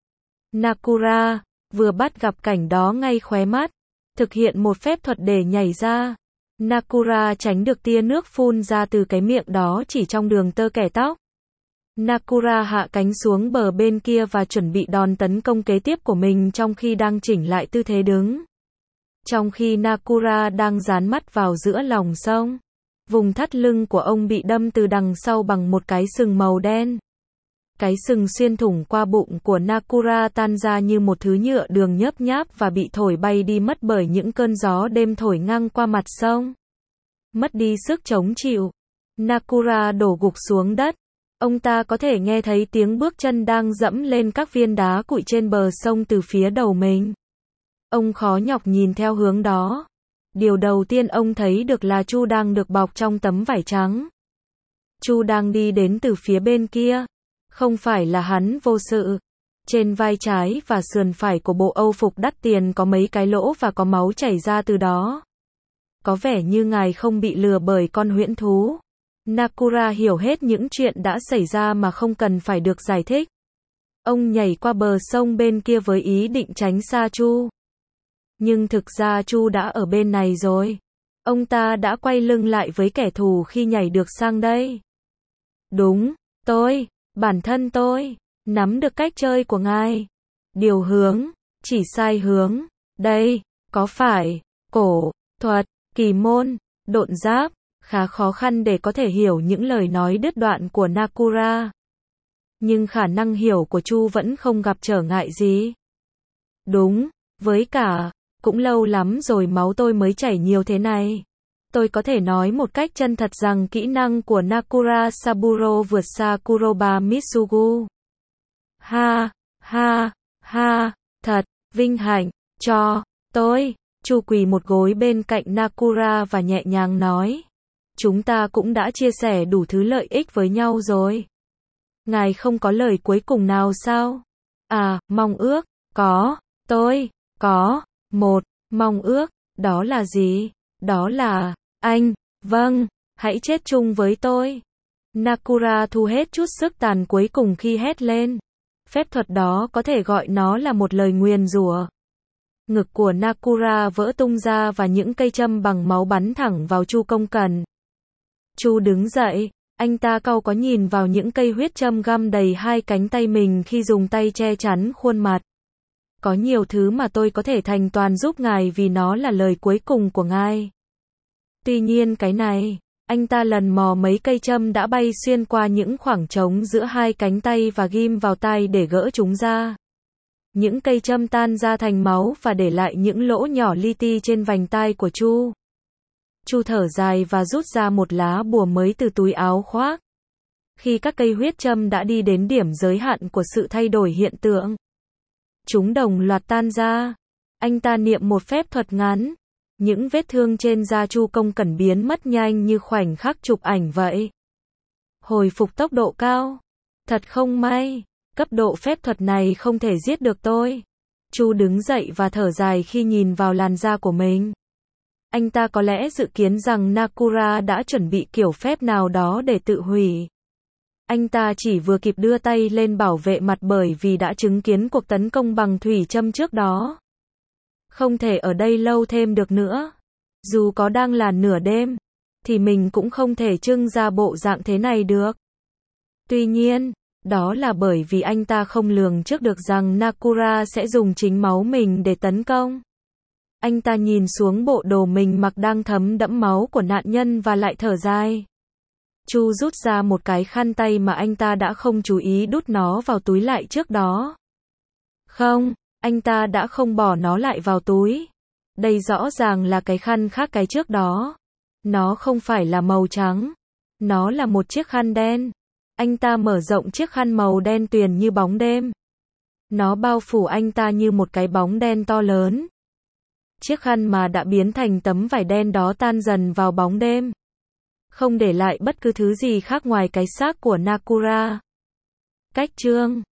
Nakura vừa bắt gặp cảnh đó ngay khóe mắt, thực hiện một phép thuật để nhảy ra. Nakura tránh được tia nước phun ra từ cái miệng đó chỉ trong đường tơ kẻ tóc. Nakura hạ cánh xuống bờ bên kia và chuẩn bị đòn tấn công kế tiếp của mình trong khi đang chỉnh lại tư thế đứng. Trong khi Nakura đang dán mắt vào giữa lòng sông, vùng thắt lưng của ông bị đâm từ đằng sau bằng một cái sừng màu đen. Cái sừng xuyên thủng qua bụng của Nakura tan ra như một thứ nhựa đường nhớp nháp và bị thổi bay đi mất bởi những cơn gió đêm thổi ngang qua mặt sông. Mất đi sức chống chịu, Nakura đổ gục xuống đất. Ông ta có thể nghe thấy tiếng bước chân đang dẫm lên các viên đá cuội trên bờ sông từ phía đầu mình. Ông khó nhọc nhìn theo hướng đó. Điều đầu tiên ông thấy được là Chu đang được bọc trong tấm vải trắng. Chu đang đi đến từ phía bên kia. Không phải là hắn vô sự. Trên vai trái và sườn phải của bộ âu phục đắt tiền có mấy cái lỗ và có máu chảy ra từ đó. Có vẻ như ngài không bị lừa bởi con huyễn thú. Nakura hiểu hết những chuyện đã xảy ra mà không cần phải được giải thích. Ông nhảy qua bờ sông bên kia với ý định tránh xa Chu. Nhưng thực ra Chu đã ở bên này rồi. Ông ta đã quay lưng lại với kẻ thù khi nhảy được sang đây. Đúng, bản thân tôi, nắm được cách chơi của ngài. Điều hướng, chỉ sai hướng. Đây, có phải, cổ, thuật, kỳ môn, độn giáp, khá khó khăn để có thể hiểu những lời nói đứt đoạn của Nakura. Nhưng khả năng hiểu của Chu vẫn không gặp trở ngại gì. Đúng, với cả, cũng lâu lắm rồi máu tôi mới chảy nhiều thế này. Tôi có thể nói một cách chân thật rằng kỹ năng của Nakura Saburo vượt xa Kuroba Mitsugu. Ha, thật, vinh hạnh, cho, tôi. Chu quỳ một gối bên cạnh Nakura và nhẹ nhàng nói. Chúng ta cũng đã chia sẻ đủ thứ lợi ích với nhau rồi. Ngài không có lời cuối cùng nào sao? À, mong ước, tôi có một mong ước, đó là gì? Đó là, vâng, hãy chết chung với tôi. Nakura thu hết chút sức tàn cuối cùng khi hét lên. Phép thuật đó có thể gọi nó là một lời nguyền rủa. Ngực của Nakura vỡ tung ra và những cây châm bằng máu bắn thẳng vào Chu Công Cẩn. Chu đứng dậy, anh ta cau có nhìn vào những cây huyết châm găm đầy hai cánh tay mình khi dùng tay che chắn khuôn mặt. Có nhiều thứ mà tôi có thể thành toàn giúp ngài vì nó là lời cuối cùng của ngài. Tuy nhiên cái này, anh ta lần mò mấy cây châm đã bay xuyên qua những khoảng trống giữa hai cánh tay và ghim vào tay để gỡ chúng ra. Những cây châm tan ra thành máu và để lại những lỗ nhỏ li ti trên vành tai của Chu. Chu thở dài và rút ra một lá bùa mới từ túi áo khoác. Khi các cây huyết châm đã đi đến điểm giới hạn của sự thay đổi hiện tượng, chúng đồng loạt tan ra. Anh ta niệm một phép thuật ngắn. Những vết thương trên da Chu Công Cẩn biến mất nhanh như khoảnh khắc chụp ảnh vậy. Hồi phục tốc độ cao. Thật không may, cấp độ phép thuật này không thể giết được tôi. Chu đứng dậy và thở dài khi nhìn vào làn da của mình. Anh ta có lẽ dự kiến rằng Nakura đã chuẩn bị kiểu phép nào đó để tự hủy. Anh ta chỉ vừa kịp đưa tay lên bảo vệ mặt bởi vì đã chứng kiến cuộc tấn công bằng thủy châm trước đó. Không thể ở đây lâu thêm được nữa. Dù có đang là nửa đêm, thì mình cũng không thể trưng ra bộ dạng thế này được. Tuy nhiên, đó là bởi vì anh ta không lường trước được rằng Nakura sẽ dùng chính máu mình để tấn công. Anh ta nhìn xuống bộ đồ mình mặc đang thấm đẫm máu của nạn nhân và lại thở dài. Chu rút ra một cái khăn tay mà anh ta đã không chú ý đút nó vào túi lại trước đó. Không, anh ta đã không bỏ nó lại vào túi. Đây rõ ràng là cái khăn khác cái trước đó. Nó không phải là màu trắng. Nó là một chiếc khăn đen. Anh ta mở rộng chiếc khăn màu đen tuyền như bóng đêm. Nó bao phủ anh ta như một cái bóng đen to lớn. Chiếc khăn mà đã biến thành tấm vải đen đó tan dần vào bóng đêm. Không để lại bất cứ thứ gì khác ngoài cái xác của Nakura. Cách chương